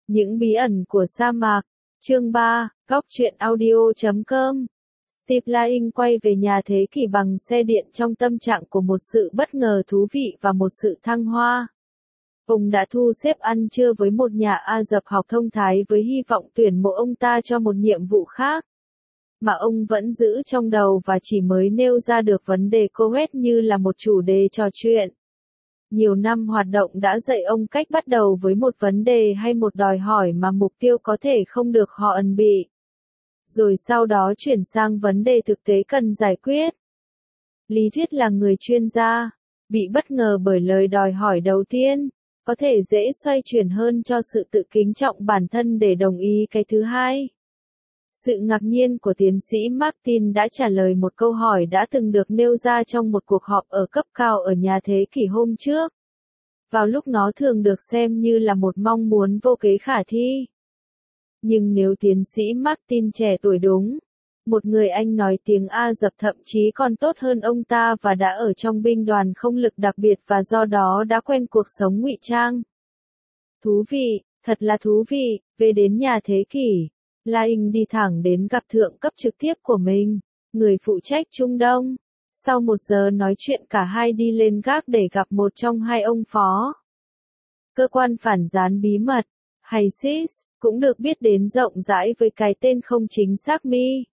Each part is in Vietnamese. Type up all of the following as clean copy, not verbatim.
Những bí ẩn của sa mạc. Chương 3, Góc truyện audio.com. Steve Laing quay về nhà thế kỷ bằng xe điện trong tâm trạng của một sự bất ngờ thú vị và một sự thăng hoa. Ông đã thu xếp ăn trưa với một nhà Ả Rập học thông thái với hy vọng tuyển mộ ông ta cho một nhiệm vụ khác, mà ông vẫn giữ trong đầu và chỉ mới nêu ra được vấn đề Coet như là một chủ đề trò chuyện. Nhiều năm hoạt động đã dạy ông cách bắt đầu với một vấn đề hay một đòi hỏi mà mục tiêu có thể không được họ ẩn bị, rồi sau đó chuyển sang vấn đề thực tế cần giải quyết. Lý thuyết là người chuyên gia, bị bất ngờ bởi lời đòi hỏi đầu tiên, có thể dễ xoay chuyển hơn cho sự tự kính trọng bản thân để đồng ý cái thứ hai. Sự ngạc nhiên của tiến sĩ Martin đã trả lời một câu hỏi đã từng được nêu ra trong một cuộc họp ở cấp cao ở nhà thế kỷ hôm trước. Vào lúc nó thường được xem như là một mong muốn vô kế khả thi. Nhưng nếu tiến sĩ Martin trẻ tuổi đúng, một người Anh nói tiếng Ả Rập thậm chí còn tốt hơn ông ta và đã ở trong binh đoàn không lực đặc biệt và do đó đã quen cuộc sống ngụy trang. Thú vị, thật là thú vị, về đến nhà thế kỷ. Laing đi thẳng đến gặp thượng cấp trực tiếp của mình, người phụ trách Trung Đông. Sau 1 giờ nói chuyện cả hai đi lên gác để gặp một trong hai ông phó. Cơ quan phản gián bí mật, hay SIS, cũng được biết đến rộng rãi với cái tên không chính xác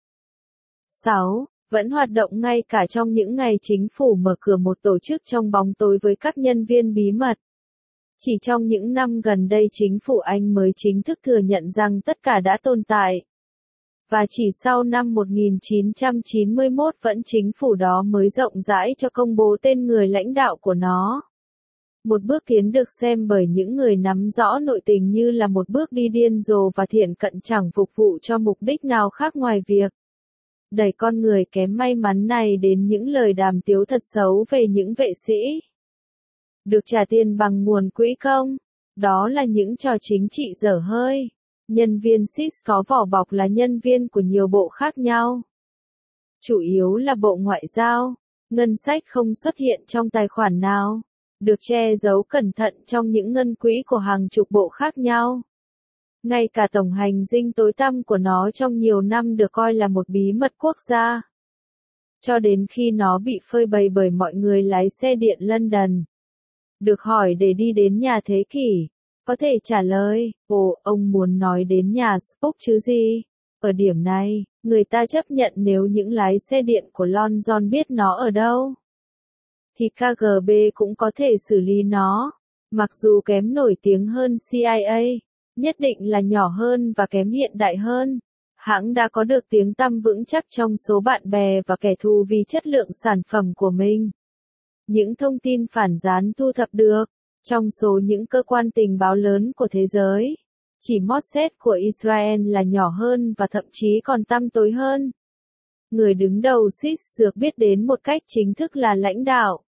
Mi-6, vẫn hoạt động ngay cả trong những ngày chính phủ mở cửa một tổ chức trong bóng tối với các nhân viên bí mật. Chỉ trong những năm gần đây chính phủ Anh mới chính thức thừa nhận rằng tất cả đã tồn tại. Và chỉ sau năm 1991 vẫn chính phủ đó mới rộng rãi cho công bố tên người lãnh đạo của nó. Một bước tiến được xem bởi những người nắm rõ nội tình như là một bước đi điên rồ và thiển cận chẳng phục vụ cho mục đích nào khác ngoài việc đẩy con người kém may mắn này đến những lời đàm tiếu thật xấu về những vệ sĩ được trả tiền bằng nguồn quỹ công. Đó là những trò chính trị dở hơi. Nhân viên SIS có vỏ bọc là nhân viên của nhiều bộ khác nhau. Chủ yếu là Bộ Ngoại giao. Ngân sách không xuất hiện trong tài khoản nào, được che giấu cẩn thận trong những ngân quỹ của hàng chục bộ khác nhau. Ngay cả tổng hành dinh tối tăm của nó trong nhiều năm được coi là một bí mật quốc gia. Cho đến khi nó bị phơi bày bởi mọi người lái xe điện London. Được hỏi để đi đến nhà thế kỷ, có thể trả lời, ồ, ông muốn nói đến nhà Spock chứ gì? Ở điểm này, người ta chấp nhận nếu những lái xe điện của London biết nó ở đâu, thì KGB cũng có thể xử lý nó. Mặc dù kém nổi tiếng hơn CIA, nhất định là nhỏ hơn và kém hiện đại hơn. Hãng đã có được tiếng tăm vững chắc trong số bạn bè và kẻ thù vì chất lượng sản phẩm của mình. Những thông tin phản gián thu thập được, trong số những cơ quan tình báo lớn của thế giới, chỉ Mossad của Israel là nhỏ hơn và thậm chí còn tăm tối hơn. Người đứng đầu SIS được biết đến một cách chính thức là lãnh đạo.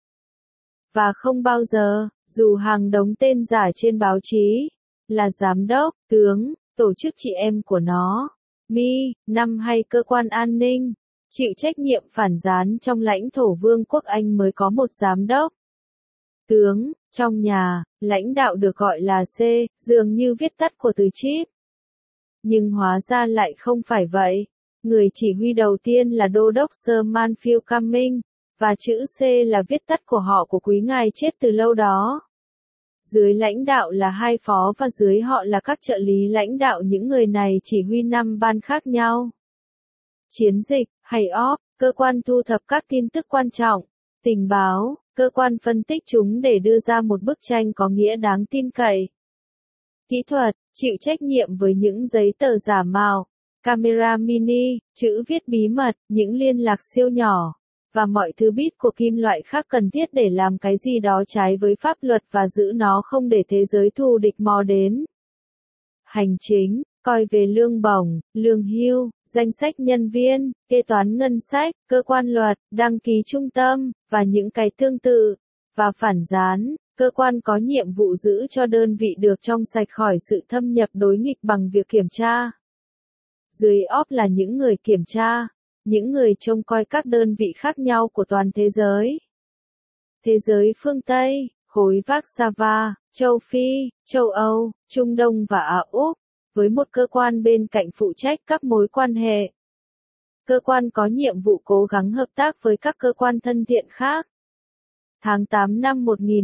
Và không bao giờ, dù hàng đống tên giả trên báo chí, là giám đốc, tướng, tổ chức chị em của nó, Mi-5 hay cơ quan an ninh, chịu trách nhiệm phản gián trong lãnh thổ Vương quốc Anh mới có một giám đốc. Tướng, trong nhà, lãnh đạo được gọi là C, dường như viết tắt của từ Chief. Nhưng hóa ra lại không phải vậy. Người chỉ huy đầu tiên là Đô đốc Sir Mansfield Cumming, và chữ C là viết tắt của họ của quý ngài chết từ lâu đó. Dưới lãnh đạo là hai phó và dưới họ là các trợ lý lãnh đạo, những người này chỉ huy 5 ban khác nhau. Chiến dịch, hay OP, cơ quan thu thập các tin tức quan trọng, tình báo, cơ quan phân tích chúng để đưa ra một bức tranh có nghĩa đáng tin cậy. Kỹ thuật, chịu trách nhiệm với những giấy tờ giả mạo, camera mini, chữ viết bí mật, những liên lạc siêu nhỏ, và mọi thứ bit của kim loại khác cần thiết để làm cái gì đó trái với pháp luật và giữ nó không để thế giới thù địch mò đến. Hành chính, coi về lương bổng, lương hưu, danh sách nhân viên, kế toán ngân sách, cơ quan luật, đăng ký trung tâm, và những cái tương tự. Và phản gián, cơ quan có nhiệm vụ giữ cho đơn vị được trong sạch khỏi sự thâm nhập đối nghịch bằng việc kiểm tra. Dưới OP là những người kiểm tra, những người trông coi các đơn vị khác nhau của toàn thế giới. Thế giới phương Tây, khối Vác-Sa-va, châu Phi, châu Âu, Trung Đông và Á Úc, với một cơ quan bên cạnh phụ trách các mối quan hệ. Cơ quan có nhiệm vụ cố gắng hợp tác với các cơ quan thân thiện khác. Tháng 8 năm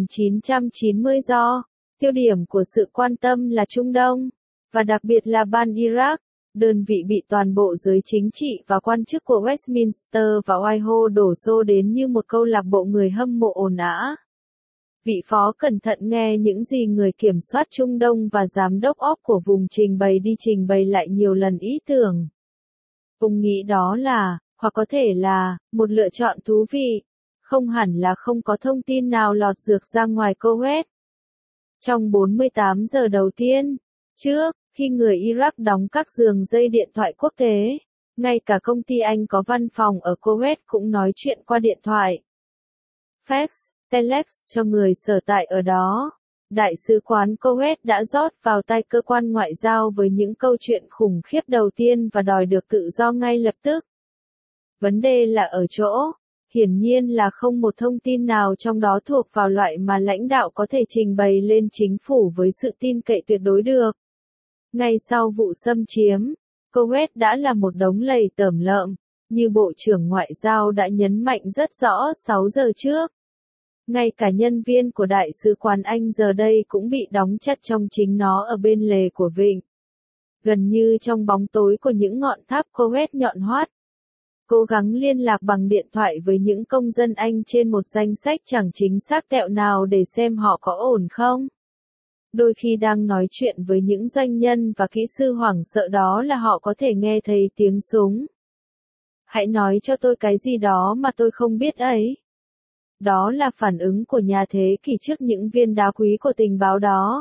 1990 tiêu điểm của sự quan tâm là Trung Đông, và đặc biệt là Ban Iraq, đơn vị bị toàn bộ giới chính trị và quan chức của Westminster và Whitehall đổ xô đến như một câu lạc bộ người hâm mộ ồn ào. Vị phó cẩn thận nghe những gì người kiểm soát Trung Đông và giám đốc OP của vùng trình bày lại nhiều lần ý tưởng. Ông nghĩ đó là, hoặc có thể là, một lựa chọn thú vị. Không hẳn là không có thông tin nào lọt dược ra ngoài Kuwait. Trong 48 giờ đầu tiên, trước, khi người Iraq đóng các đường dây điện thoại quốc tế, ngay cả công ty Anh có văn phòng ở Kuwait cũng nói chuyện qua điện thoại. Fax, telex cho người sở tại ở đó. Đại sứ quán Kuwait đã rót vào tay cơ quan ngoại giao với những câu chuyện khủng khiếp đầu tiên và đòi được tự do ngay lập tức. Vấn đề là ở chỗ, hiển nhiên là không một thông tin nào trong đó thuộc vào loại mà lãnh đạo có thể trình bày lên chính phủ với sự tin cậy tuyệt đối được. Ngay sau vụ xâm chiếm, Kuwait đã là một đống lầy tởm lợm, như Bộ trưởng Ngoại giao đã nhấn mạnh rất rõ 6 giờ trước. Ngay cả nhân viên của Đại sứ quán Anh giờ đây cũng bị đóng chặt trong chính nó ở bên lề của vịnh. Gần như trong bóng tối của những ngọn tháp Kuwait nhọn hoắt. Cố gắng liên lạc bằng điện thoại với những công dân Anh trên một danh sách chẳng chính xác tẹo nào để xem họ có ổn không. Đôi khi đang nói chuyện với những doanh nhân và kỹ sư hoảng sợ đó là họ có thể nghe thấy tiếng súng. Hãy nói cho tôi cái gì đó mà tôi không biết ấy. Đó là phản ứng của nhà thế kỷ trước những viên đá quý của tình báo đó.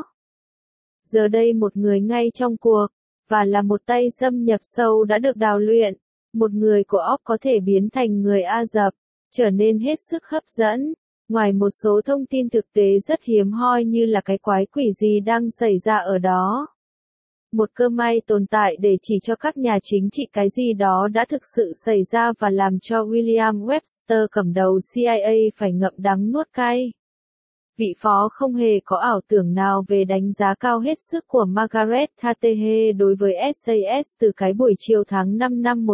Giờ đây một người ngay trong cuộc, và là một tay xâm nhập sâu đã được đào luyện, một người của óc có thể biến thành người Ả Rập, trở nên hết sức hấp dẫn, ngoài một số thông tin thực tế rất hiếm hoi như là cái quái quỷ gì đang xảy ra ở đó. Một cơ may tồn tại để chỉ cho các nhà chính trị cái gì đó đã thực sự xảy ra và làm cho William Webster cầm đầu CIA phải ngậm đắng nuốt cay. Vị phó không hề có ảo tưởng nào về đánh giá cao hết sức của Margaret Thatcher đối với SAS từ cái buổi chiều tháng 5 năm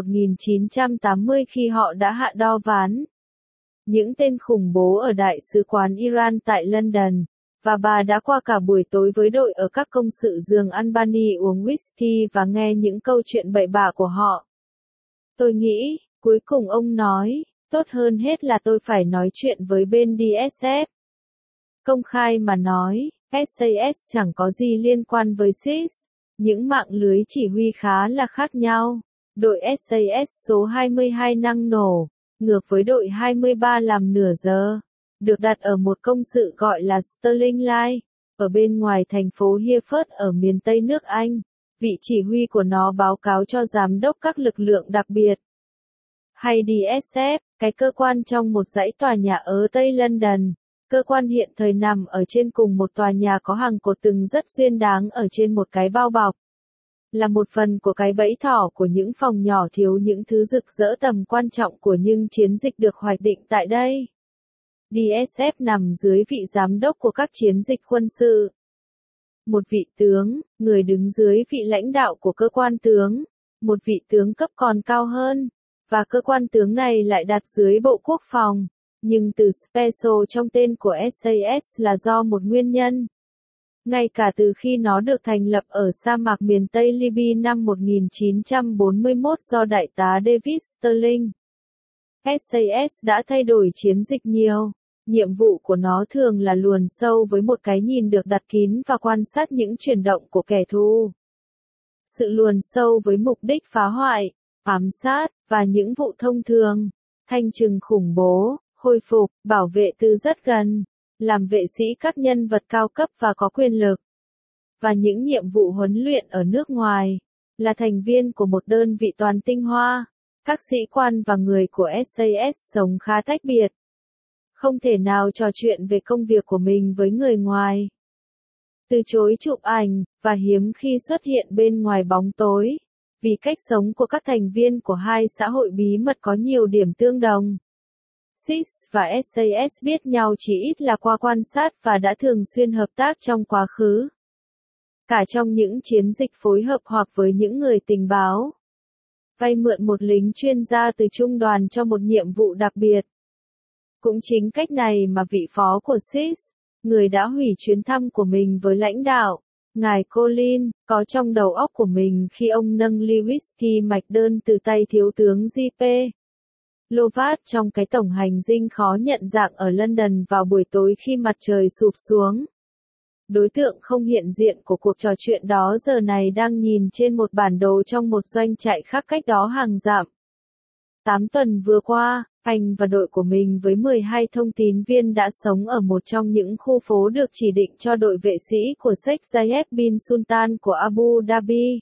1980 khi họ đã hạ đo ván. Những tên khủng bố ở Đại sứ quán Iran tại London, và bà đã qua cả buổi tối với đội ở các công sự giường Albany uống whisky và nghe những câu chuyện bậy bạ của họ. Tôi nghĩ, cuối cùng ông nói, tốt hơn hết là tôi phải nói chuyện với bên DSF. Công khai mà nói, SAS chẳng có gì liên quan với SIS. Những mạng lưới chỉ huy khá là khác nhau. Đội SAS số 22 năng nổ, ngược với đội 23 làm nửa giờ, được đặt ở một công sự gọi là Sterling Line, ở bên ngoài thành phố Hereford ở miền Tây nước Anh. Vị chỉ huy của nó báo cáo cho giám đốc các lực lượng đặc biệt. Hay DSF, cái cơ quan trong một dãy tòa nhà ở Tây London. Cơ quan hiện thời nằm ở trên cùng một tòa nhà có hàng cột tường rất duyên dáng ở trên một cái bao bọc. Là một phần của cái bẫy thỏ của những phòng nhỏ thiếu những thứ rực rỡ tầm quan trọng của những chiến dịch được hoạch định tại đây. DSF nằm dưới vị giám đốc của các chiến dịch quân sự. Một vị tướng, người đứng dưới vị lãnh đạo của cơ quan tướng, một vị tướng cấp còn cao hơn, và cơ quan tướng này lại đặt dưới Bộ Quốc phòng. Nhưng từ Special trong tên của SAS là do một nguyên nhân. Ngay cả từ khi nó được thành lập ở sa mạc miền Tây Libya năm 1941 do Đại tá David Sterling. SAS đã thay đổi chiến dịch nhiều. Nhiệm vụ của nó thường là luồn sâu với một cái nhìn được đặt kín và quan sát những chuyển động của kẻ thù. Sự luồn sâu với mục đích phá hoại, ám sát, và những vụ thông thường, thanh trừng khủng bố, khôi phục, bảo vệ từ rất gần, làm vệ sĩ các nhân vật cao cấp và có quyền lực, và những nhiệm vụ huấn luyện ở nước ngoài, là thành viên của một đơn vị toàn tinh hoa. Các sĩ quan và người của SAS sống khá tách biệt. Không thể nào trò chuyện về công việc của mình với người ngoài. Từ chối chụp ảnh, và hiếm khi xuất hiện bên ngoài bóng tối, vì cách sống của các thành viên của hai xã hội bí mật có nhiều điểm tương đồng. SIS và SAS biết nhau chỉ ít là qua quan sát và đã thường xuyên hợp tác trong quá khứ. Cả trong những chiến dịch phối hợp hoặc với những người tình báo. Vay mượn một lính chuyên gia từ trung đoàn cho một nhiệm vụ đặc biệt. Cũng chính cách này mà vị phó của SIS, người đã hủy chuyến thăm của mình với lãnh đạo, ngài Colin, có trong đầu óc của mình khi ông nâng ly whisky mạch đơn từ tay thiếu tướng J.P. Lovat trong cái tổng hành dinh khó nhận dạng ở London vào buổi tối khi mặt trời sụp xuống. Đối tượng không hiện diện của cuộc trò chuyện đó giờ này đang nhìn trên một bản đồ trong một doanh trại khác cách đó hàng dặm. 8 tuần vừa qua, anh và đội của mình với 12 thông tín viên đã sống ở một trong những khu phố được chỉ định cho đội vệ sĩ của Sheikh Zayed bin Sultan của Abu Dhabi.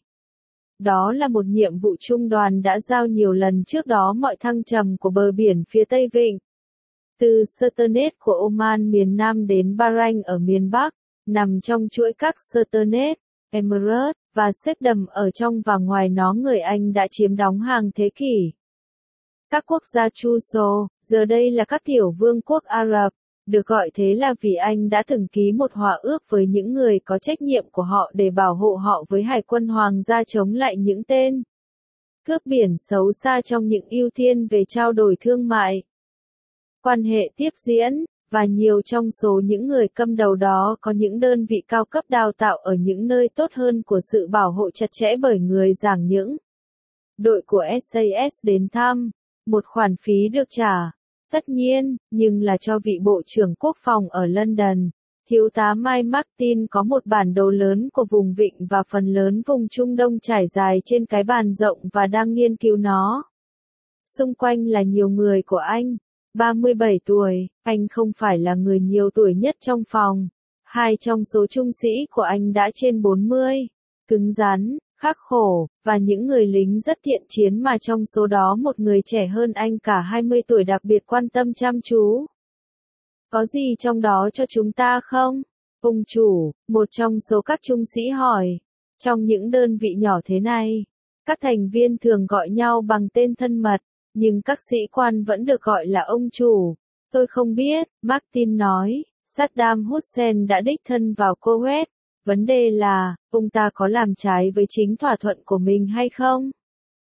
Đó là một nhiệm vụ trung đoàn đã giao nhiều lần trước đó mọi thăng trầm của bờ biển phía Tây Vịnh. Từ Sultanate của Oman miền Nam đến Bahrain ở miền Bắc, nằm trong chuỗi các Sultanate, Emirates, và Sheikhdom ở trong và ngoài nó người Anh đã chiếm đóng hàng thế kỷ. Các quốc gia Truso, giờ đây là các tiểu vương quốc Ả Rập, được gọi thế là vì Anh đã từng ký một hòa ước với những người có trách nhiệm của họ để bảo hộ họ với hải quân hoàng gia chống lại những tên cướp biển xấu xa trong những ưu tiên về trao đổi thương mại, quan hệ tiếp diễn, và nhiều trong số những người cầm đầu đó có những đơn vị cao cấp đào tạo ở những nơi tốt hơn của sự bảo hộ chặt chẽ bởi người giảng những. Đội của SAS đến thăm, một khoản phí được trả, tất nhiên, nhưng là cho vị Bộ trưởng Quốc phòng ở London. Thiếu tá Mike Martin có một bản đồ lớn của vùng vịnh và phần lớn vùng Trung Đông trải dài trên cái bàn rộng và đang nghiên cứu nó. Xung quanh là nhiều người của anh. 37 tuổi, anh không phải là người nhiều tuổi nhất trong phòng. Hai trong số trung sĩ của anh đã trên 40. Cứng rắn, khắc khổ, và những người lính rất thiện chiến mà trong số đó một người trẻ hơn anh cả 20 tuổi đặc biệt quan tâm chăm chú. Có gì trong đó cho chúng ta không? Ông chủ, một trong số các trung sĩ hỏi. Trong những đơn vị nhỏ thế này, các thành viên thường gọi nhau bằng tên thân mật, nhưng các sĩ quan vẫn được gọi là ông chủ. Tôi không biết, Martin nói, Saddam Hussein đã đích thân vào Kuwait. Vấn đề là, ông ta có làm trái với chính thỏa thuận của mình hay không?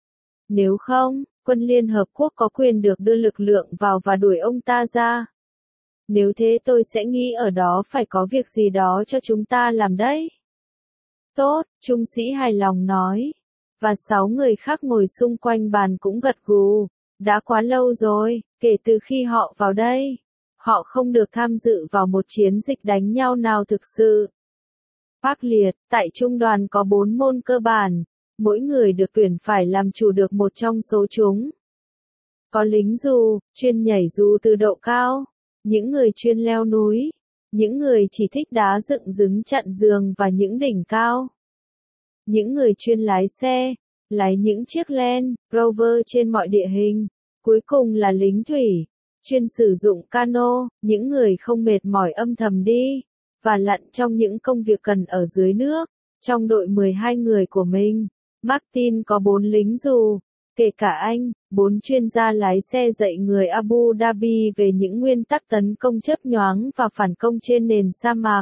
Nếu không, quân Liên Hợp Quốc có quyền được đưa lực lượng vào và đuổi ông ta ra. Nếu thế tôi sẽ nghĩ ở đó phải có việc gì đó cho chúng ta làm đấy. Tốt, trung sĩ hài lòng nói. Và 6 người khác ngồi xung quanh bàn cũng gật gù. Đã quá lâu rồi, kể từ khi họ vào đây. Họ không được tham dự vào một chiến dịch đánh nhau nào thực sự. Ác liệt, tại trung đoàn có 4 môn cơ bản. Mỗi người được tuyển phải làm chủ được một trong số chúng. Có lính dù, chuyên nhảy dù từ độ cao. Những người chuyên leo núi. Những người chỉ thích đá dựng đứng chặn giường và những đỉnh cao. Những người chuyên lái xe. Lái những chiếc Land Rover trên mọi địa hình. Cuối cùng là lính thủy. Chuyên sử dụng cano, những người không mệt mỏi âm thầm đi. Và lặn trong những công việc cần ở dưới nước. Trong đội 12 người của mình, Martin có 4 lính dù. Kể cả anh, 4 chuyên gia lái xe dạy người Abu Dhabi về những nguyên tắc tấn công chớp nhoáng và phản công trên nền sa mạc.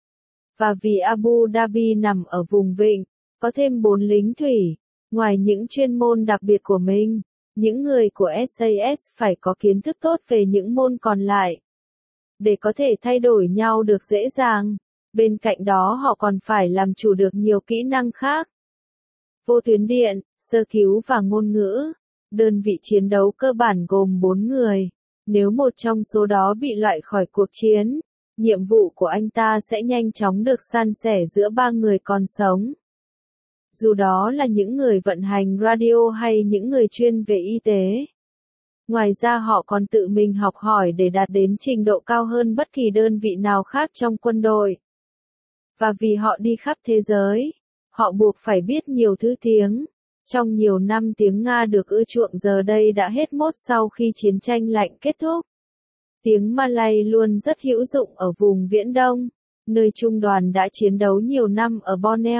Và vì Abu Dhabi nằm ở vùng vịnh, có thêm 4 lính thủy. Ngoài những chuyên môn đặc biệt của mình, những người của SAS phải có kiến thức tốt về những môn còn lại. Để có thể thay đổi nhau được dễ dàng. Bên cạnh đó họ còn phải làm chủ được nhiều kỹ năng khác. Vô tuyến điện, sơ cứu và ngôn ngữ. Đơn vị chiến đấu cơ bản gồm 4 người. Nếu một trong số đó bị loại khỏi cuộc chiến, nhiệm vụ của anh ta sẽ nhanh chóng được san sẻ giữa 3 người còn sống. Dù đó là những người vận hành radio hay những người chuyên về y tế. Ngoài ra họ còn tự mình học hỏi để đạt đến trình độ cao hơn bất kỳ đơn vị nào khác trong quân đội. Và vì họ đi khắp thế giới, họ buộc phải biết nhiều thứ tiếng. Trong nhiều năm tiếng Nga được ưa chuộng giờ đây đã hết mốt sau khi chiến tranh lạnh kết thúc. Tiếng Malay luôn rất hữu dụng ở vùng Viễn Đông, nơi trung đoàn đã chiến đấu nhiều năm ở Borneo.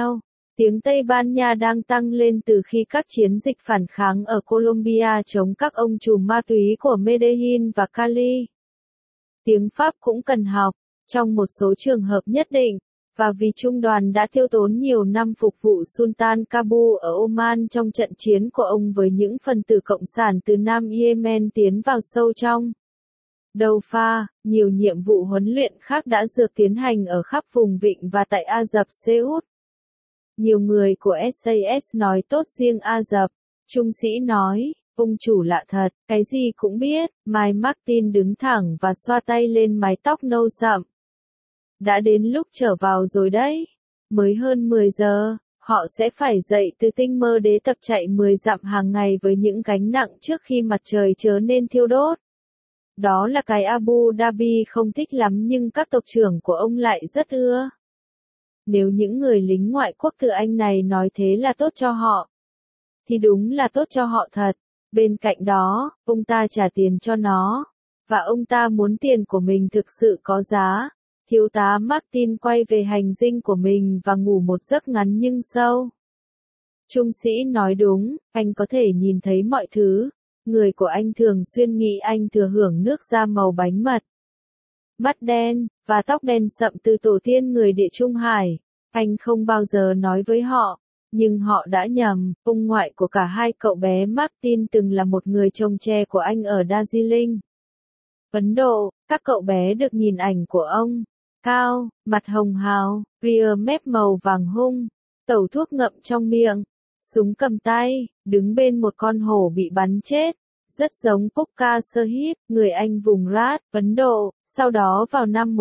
Tiếng Tây Ban Nha đang tăng lên từ khi các chiến dịch phản kháng ở Colombia chống các ông trùm ma túy của Medellín và Cali. Tiếng Pháp cũng cần học, trong một số trường hợp nhất định, và vì trung đoàn đã tiêu tốn nhiều năm phục vụ Sultan Qaboos ở Oman trong trận chiến của ông với những phần tử cộng sản từ Nam Yemen tiến vào sâu trong Doufa, nhiều nhiệm vụ huấn luyện khác đã được tiến hành ở khắp vùng vịnh và tại Ả Rập Xê Út. Nhiều người của SAS nói tốt riêng Ả Rập. Trung sĩ nói, ông chủ lạ thật, cái gì cũng biết. Mai Martin đứng thẳng và xoa tay lên mái tóc nâu sậm. Đã đến lúc trở vào rồi đấy. Mới hơn 10 giờ, họ sẽ phải dậy từ tinh mơ để tập chạy 10 dặm hàng ngày với những gánh nặng trước khi mặt trời trở nên thiêu đốt. Đó là cái Abu Dhabi không thích lắm nhưng các tộc trưởng của ông lại rất ưa. Nếu những người lính ngoại quốc từ Anh này nói thế là tốt cho họ, thì đúng là tốt cho họ thật. Bên cạnh đó, ông ta trả tiền cho nó, và ông ta muốn tiền của mình thực sự có giá. Thiếu tá Martin quay về hành dinh của mình và ngủ một giấc ngắn nhưng sâu. Trung sĩ nói đúng, anh có thể nhìn thấy mọi thứ. Người của anh thường xuyên nghĩ anh thừa hưởng nước da màu bánh mật. Mắt đen, và tóc đen sậm từ tổ tiên người Địa Trung Hải. Anh không bao giờ nói với họ, nhưng họ đã nhầm. Ông ngoại của cả hai cậu bé Martin từng là một người trồng tre của anh ở Darjeeling, Ấn Độ. Các cậu bé được nhìn ảnh của ông. Cao, mặt hồng hào, ria mép màu vàng hung, tẩu thuốc ngậm trong miệng, súng cầm tay, đứng bên một con hổ bị bắn chết. Rất giống Pukka Sahib, người Anh vùng Raj, Ấn Độ. Sau đó vào năm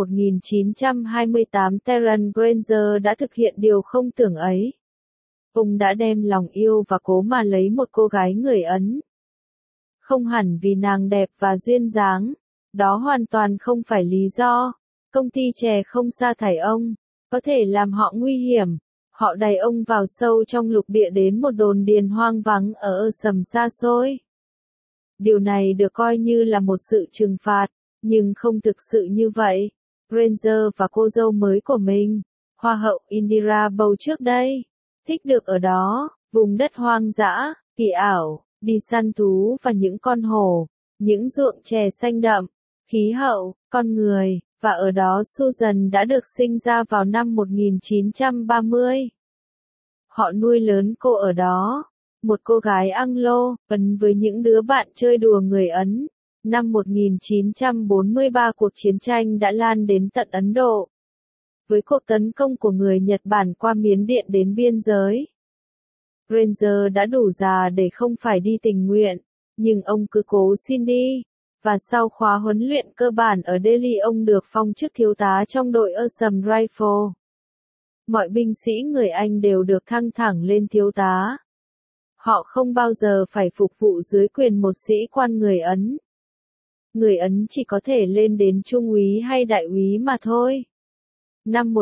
1928 Terence Granger đã thực hiện điều không tưởng ấy. Ông đã đem lòng yêu và cố mà lấy một cô gái người Ấn. Không hẳn vì nàng đẹp và duyên dáng. Đó hoàn toàn không phải lý do. Công ty chè không sa thải ông. Có thể làm họ nguy hiểm. Họ đẩy ông vào sâu trong lục địa đến một đồn điền hoang vắng ở sầm xa xôi. Điều này được coi như là một sự trừng phạt, nhưng không thực sự như vậy. Granger và cô dâu mới của mình, Hoa hậu Indira bầu trước đây, thích được ở đó, vùng đất hoang dã, kỳ ảo, đi săn thú và những con hổ, những ruộng chè xanh đậm, khí hậu, con người, và ở đó Susan đã được sinh ra vào năm 1930. Họ nuôi lớn cô ở đó. Một cô gái Anglo, Ấn với những đứa bạn chơi đùa người Ấn. Năm 1943 cuộc chiến tranh đã lan đến tận Ấn Độ. Với cuộc tấn công của người Nhật Bản qua Miến Điện đến biên giới. Granger đã đủ già để không phải đi tình nguyện, nhưng ông cứ cố xin đi. Và sau khóa huấn luyện cơ bản ở Delhi ông được phong chức thiếu tá trong đội Assam Rifle. Mọi binh sĩ người Anh đều được thăng thẳng lên thiếu tá. Họ không bao giờ phải phục vụ dưới quyền một sĩ quan người Ấn. Người Ấn chỉ có thể lên đến trung úy hay đại úy mà thôi. Năm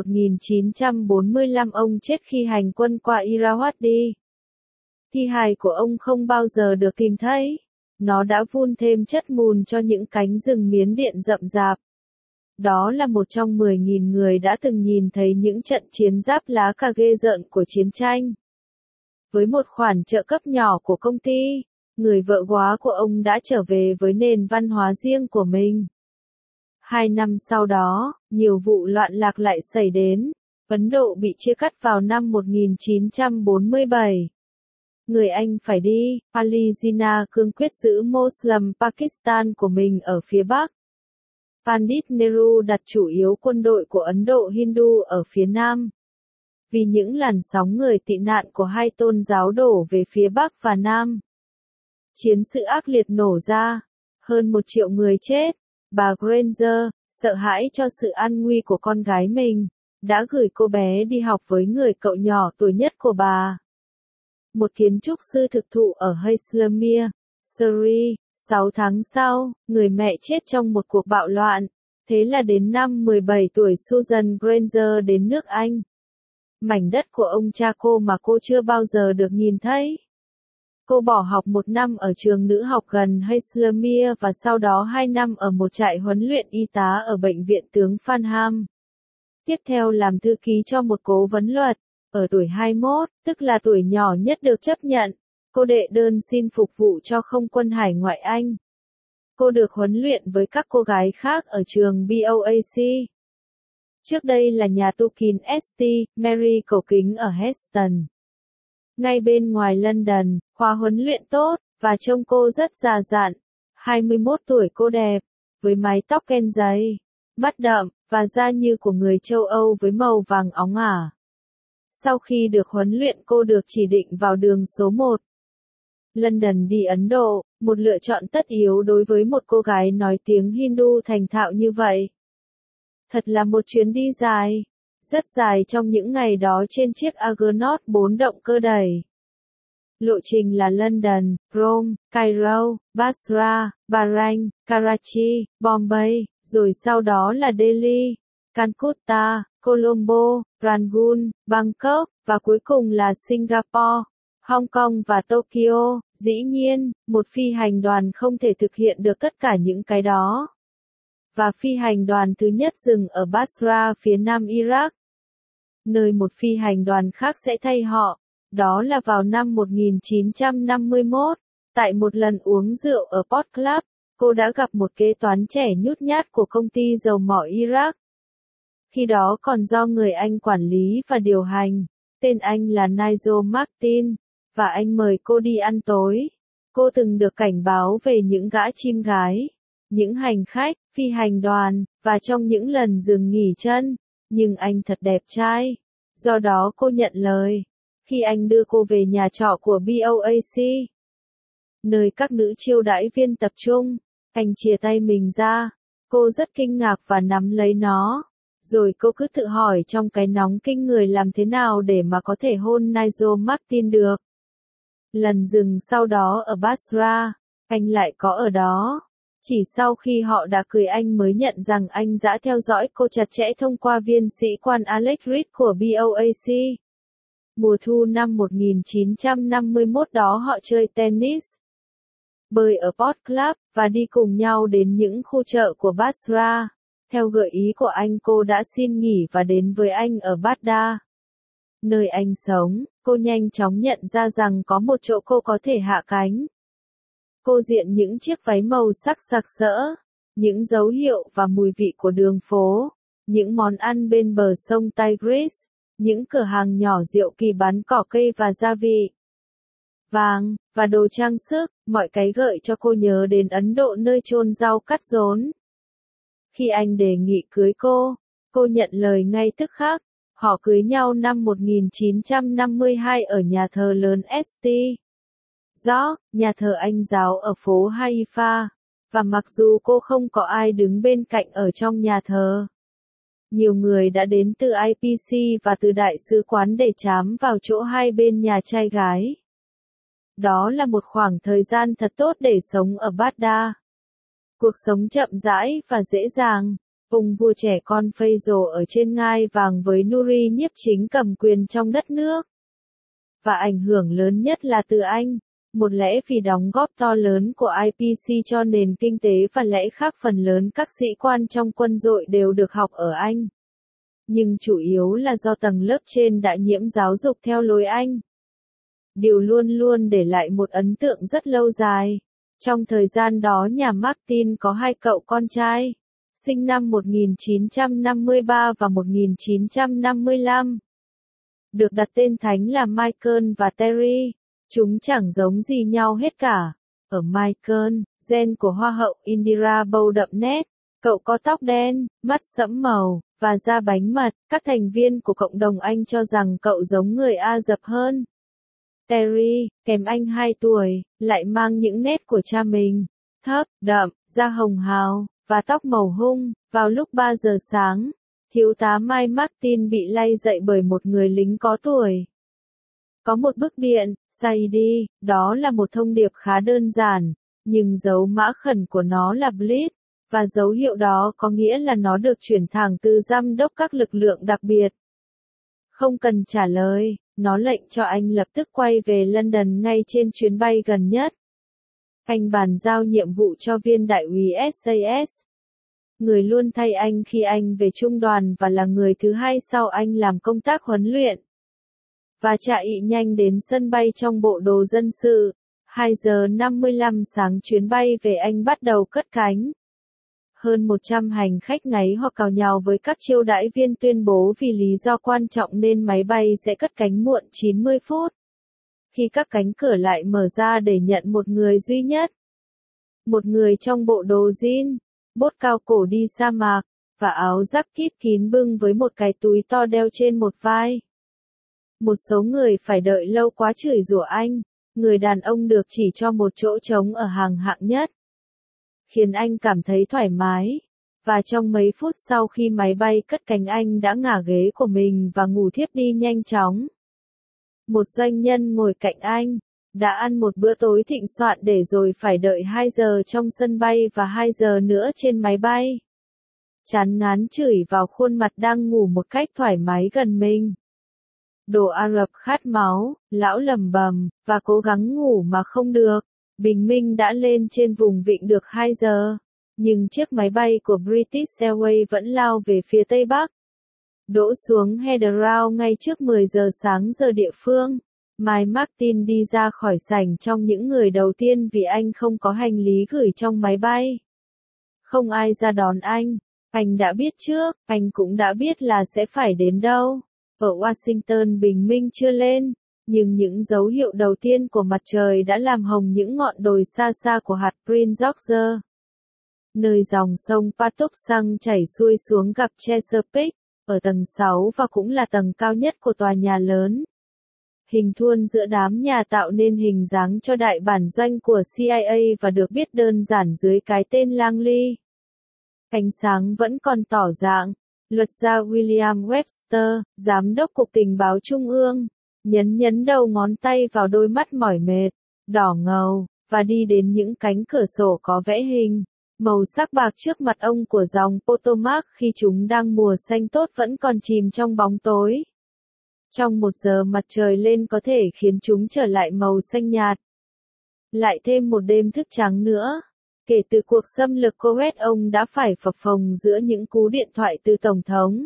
1945 ông chết khi hành quân qua Irrawaddy. Thi hài của ông không bao giờ được tìm thấy. Nó đã vun thêm chất mùn cho những cánh rừng Miến Điện rậm rạp. Đó là một trong 10.000 người đã từng nhìn thấy những trận chiến giáp lá cà ghê rợn của chiến tranh. Với một khoản trợ cấp nhỏ của công ty, người vợ góa của ông đã trở về với nền văn hóa riêng của mình. 2 năm sau đó, nhiều vụ loạn lạc lại xảy đến. Ấn Độ bị chia cắt vào năm 1947. Người Anh phải đi, Ali Jinnah cương quyết giữ Muslim Pakistan của mình ở phía Bắc. Pandit Nehru đặt chủ yếu quân đội của Ấn Độ Hindu ở phía Nam. Vì những làn sóng người tị nạn của hai tôn giáo đổ về phía Bắc và Nam. Chiến sự ác liệt nổ ra, hơn 1 triệu người chết. Bà Granger, sợ hãi cho sự an nguy của con gái mình, đã gửi cô bé đi học với người cậu nhỏ tuổi nhất của bà. Một kiến trúc sư thực thụ ở Jaisalmer, Surrey. 6 tháng sau, người mẹ chết trong một cuộc bạo loạn. Thế là đến năm 17 tuổi Susan Granger đến nước Anh. Mảnh đất của ông cha cô mà cô chưa bao giờ được nhìn thấy. Cô bỏ học 1 năm ở trường nữ học gần Jaisalmer và sau đó 2 năm ở một trại huấn luyện y tá ở bệnh viện tướng Farnham. Tiếp theo làm thư ký cho một cố vấn luật. Ở tuổi 21, tức là tuổi nhỏ nhất được chấp nhận, cô đệ đơn xin phục vụ cho không quân Hải ngoại Anh. Cô được huấn luyện với các cô gái khác ở trường BOAC. Trước đây là nhà tu kín St. Mary cổ kính ở Heston, ngay bên ngoài London, khóa huấn luyện tốt, và trông cô rất già dặn. 21 tuổi cô đẹp, với mái tóc ken dày, mắt đậm, và da như của người châu Âu với màu vàng óng ả. Sau khi được huấn luyện cô được chỉ định vào đường số 1. London đi Ấn Độ, một lựa chọn tất yếu đối với một cô gái nói tiếng Hindu thành thạo như vậy. Thật là một chuyến đi dài, rất dài trong những ngày đó trên chiếc Argonaut 4 động cơ đẩy. Lộ trình là London, Rome, Cairo, Basra, Bahrain, Karachi, Bombay, rồi sau đó là Delhi, Calcutta, Colombo, Rangoon, Bangkok, và cuối cùng là Singapore, Hong Kong và Tokyo. Dĩ nhiên, một phi hành đoàn không thể thực hiện được tất cả những cái đó. Và phi hành đoàn thứ nhất dừng ở Basra phía nam Iraq, nơi một phi hành đoàn khác sẽ thay họ. Đó là vào năm 1951, tại một lần uống rượu ở Port Club, cô đã gặp một kế toán trẻ nhút nhát của công ty dầu mỏ Iraq. Khi đó còn do người Anh quản lý và điều hành, tên anh là Nigel Martin, và anh mời cô đi ăn tối. Cô từng được cảnh báo về những gã chim gái, những hành khách, phi hành đoàn, và trong những lần dừng nghỉ chân, nhưng anh thật đẹp trai. Do đó cô nhận lời. Khi anh đưa cô về nhà trọ của BOAC, nơi các nữ chiêu đãi viên tập trung, anh chìa tay mình ra. Cô rất kinh ngạc và nắm lấy nó. Rồi cô cứ tự hỏi trong cái nóng kinh người làm thế nào để mà có thể hôn Nigel Martin được. Lần dừng sau đó ở Basra, anh lại có ở đó. Chỉ sau khi họ đã cười anh mới nhận rằng anh đã theo dõi cô chặt chẽ thông qua viên sĩ quan Alex Reed của BOAC. Mùa thu năm 1951 đó họ chơi tennis, bơi ở Port Club, và đi cùng nhau đến những khu chợ của Basra. Theo gợi ý của anh cô đã xin nghỉ và đến với anh ở Baghdad, nơi anh sống. Cô nhanh chóng nhận ra rằng có một chỗ cô có thể hạ cánh. Cô diện những chiếc váy màu sắc sặc sỡ, những dấu hiệu và mùi vị của đường phố, những món ăn bên bờ sông Tigris, những cửa hàng nhỏ rượu kỳ bán cỏ cây và gia vị, vàng, và đồ trang sức, mọi cái gợi cho cô nhớ đến Ấn Độ nơi chôn rau cắt rốn. Khi anh đề nghị cưới cô nhận lời ngay tức khắc. Họ cưới nhau năm 1952 ở nhà thờ lớn St. George, nhà thờ Anh giáo ở phố Haifa, và mặc dù cô không có ai đứng bên cạnh ở trong nhà thờ, nhiều người đã đến từ IPC và từ đại sứ quán để trám vào chỗ hai bên nhà trai gái. Đó là một khoảng thời gian thật tốt để sống ở Baghdad. Cuộc sống chậm rãi và dễ dàng. Vùng vua trẻ con Faisal ở trên ngai vàng với Nuri nhiếp chính cầm quyền trong đất nước. Và ảnh hưởng lớn nhất là từ Anh. Một lẽ vì đóng góp to lớn của IPC cho nền kinh tế và lẽ khác phần lớn các sĩ quan trong quân đội đều được học ở Anh. Nhưng chủ yếu là do tầng lớp trên đã nhiễm giáo dục theo lối Anh. Điều luôn luôn để lại một ấn tượng rất lâu dài. Trong thời gian đó nhà Martin có hai cậu con trai, sinh năm 1953 và 1955. Được đặt tên thánh là Michael và Terry. Chúng chẳng giống gì nhau hết cả. Ở Michael, gen của Hoa hậu Indira bầu đậm nét. Cậu có tóc đen, mắt sẫm màu, và da bánh mật. Các thành viên của cộng đồng Anh cho rằng cậu giống người Ả Rập hơn. Terry, kèm anh 2 tuổi, lại mang những nét của cha mình. Thấp, đậm, da hồng hào, và tóc màu hung. Vào lúc 3 giờ sáng, thiếu tá Mike Martin bị lay dậy bởi một người lính có tuổi. Có một bức điện, Saidi, đó là một thông điệp khá đơn giản, nhưng dấu mã khẩn của nó là Blitz, và dấu hiệu đó có nghĩa là nó được chuyển thẳng từ giám đốc các lực lượng đặc biệt. Không cần trả lời, nó lệnh cho anh lập tức quay về London ngay trên chuyến bay gần nhất. Anh bàn giao nhiệm vụ cho viên đại úy SAS, người luôn thay anh khi anh về trung đoàn và là người thứ hai sau anh làm công tác huấn luyện. và chạy nhanh đến sân bay trong bộ đồ dân sự. 2 giờ 55 sáng chuyến bay về Anh bắt đầu cất cánh. Hơn 100 hành khách ngáy hoặc cào nhào với các chiêu đãi viên tuyên bố vì lý do quan trọng nên máy bay sẽ cất cánh muộn 90 phút. Khi các cánh cửa lại mở ra để nhận một người duy nhất. Một người trong bộ đồ jean, bốt cao cổ đi sa mạc, và áo jacket kín bưng với một cái túi to đeo trên một vai. Một số người phải đợi lâu quá chửi rủa anh, người đàn ông được chỉ cho một chỗ trống ở hàng hạng nhất. Khiến anh cảm thấy thoải mái, và trong mấy phút sau khi máy bay cất cánh anh đã ngả ghế của mình và ngủ thiếp đi nhanh chóng. Một doanh nhân ngồi cạnh anh, đã ăn một bữa tối thịnh soạn để rồi phải đợi 2 giờ trong sân bay và 2 giờ nữa trên máy bay. Chán ngán chửi vào khuôn mặt đang ngủ một cách thoải mái gần mình. Đồ Ả Rập khát máu, lão lẩm bẩm, và cố gắng ngủ mà không được. Bình minh đã lên trên vùng vịnh được 2 giờ, nhưng chiếc máy bay của British Airways vẫn lao về phía tây bắc. Đỗ xuống Heathrow ngay trước 10 giờ sáng giờ địa phương. Mike Martin đi ra khỏi sảnh trong những người đầu tiên vì anh không có hành lý gửi trong máy bay. Không ai ra đón anh đã biết trước, anh cũng đã biết là sẽ phải đến đâu. Ở Washington bình minh chưa lên, nhưng những dấu hiệu đầu tiên của mặt trời đã làm hồng những ngọn đồi xa xa của hạt Prince George. Nơi dòng sông Patuxent chảy xuôi xuống gặp Chesapeake, ở tầng 6 và cũng là tầng cao nhất của tòa nhà lớn. Hình thuôn giữa đám nhà tạo nên hình dáng cho đại bản doanh của CIA và được biết đơn giản dưới cái tên Langley. Ánh sáng vẫn còn tỏ dạng. Luật gia William Webster, giám đốc Cục Tình báo Trung ương, nhấn đầu ngón tay vào đôi mắt mỏi mệt, đỏ ngầu, và đi đến những cánh cửa sổ có vẽ hình, màu sắc bạc trước mặt ông của dòng Potomac khi chúng đang mùa xanh tốt vẫn còn chìm trong bóng tối. Trong 1 giờ mặt trời lên có thể khiến chúng trở lại màu xanh nhạt. Lại thêm một đêm thức trắng nữa. Kể từ cuộc xâm lược Kuwait ông đã phải phập phồng giữa những cú điện thoại từ Tổng thống,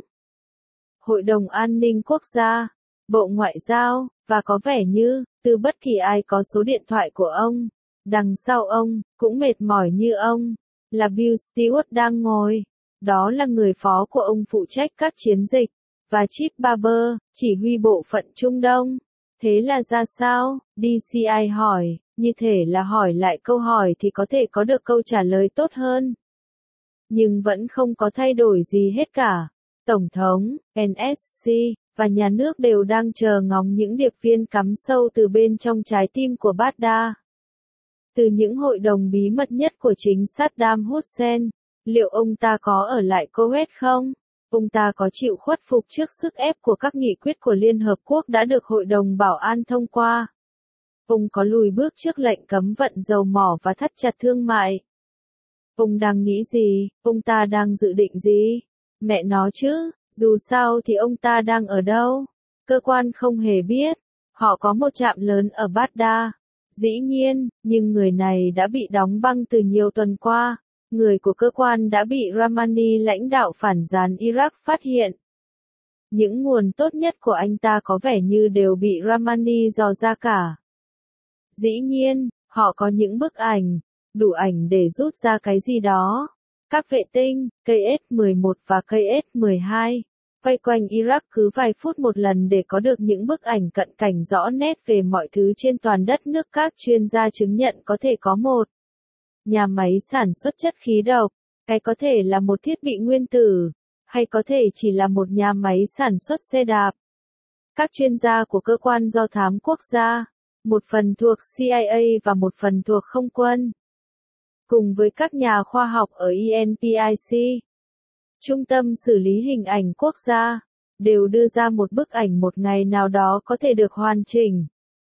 Hội đồng An ninh Quốc gia, Bộ Ngoại giao, và có vẻ như, từ bất kỳ ai có số điện thoại của ông. Đằng sau ông, cũng mệt mỏi như ông, là Bill Stewart đang ngồi. Đó là người phó của ông phụ trách các chiến dịch, và Chip Barber, chỉ huy bộ phận Trung Đông. Thế là ra sao? DCI hỏi, như thể là hỏi lại câu hỏi thì có thể có được câu trả lời tốt hơn. Nhưng vẫn không có thay đổi gì hết cả. Tổng thống, NSC, và nhà nước đều đang chờ ngóng những điệp viên cắm sâu từ bên trong trái tim của Baghdad. Từ những hội đồng bí mật nhất của chính Saddam Hussein, liệu ông ta có ở lại Kuwait không? Ông ta có chịu khuất phục trước sức ép của các nghị quyết của Liên Hợp Quốc đã được Hội đồng Bảo an thông qua? Ông có lùi bước trước lệnh cấm vận dầu mỏ và thắt chặt thương mại? Ông đang nghĩ gì? Ông ta đang dự định gì? Mẹ nó chứ, dù sao thì ông ta đang ở đâu? Cơ quan không hề biết. Họ có một trạm lớn ở Baghdad. Dĩ nhiên, nhưng người này đã bị đóng băng từ nhiều tuần qua. Người của cơ quan đã bị Ramani lãnh đạo phản gián Iraq phát hiện. Những nguồn tốt nhất của anh ta có vẻ như đều bị Ramani dò ra cả. Dĩ nhiên, họ có những bức ảnh, đủ ảnh để rút ra cái gì đó. Các vệ tinh, KS-11 và KS-12, quay quanh Iraq cứ vài phút một lần để có được những bức ảnh cận cảnh rõ nét về mọi thứ trên toàn đất nước. Các chuyên gia chứng nhận có thể có một nhà máy sản xuất chất khí độc, cái có thể là một thiết bị nguyên tử, hay có thể chỉ là một nhà máy sản xuất xe đạp. Các chuyên gia của cơ quan do thám quốc gia, một phần thuộc CIA và một phần thuộc không quân, cùng với các nhà khoa học ở ENPIC, Trung tâm xử lý hình ảnh quốc gia, đều đưa ra một bức ảnh một ngày nào đó có thể được hoàn chỉnh.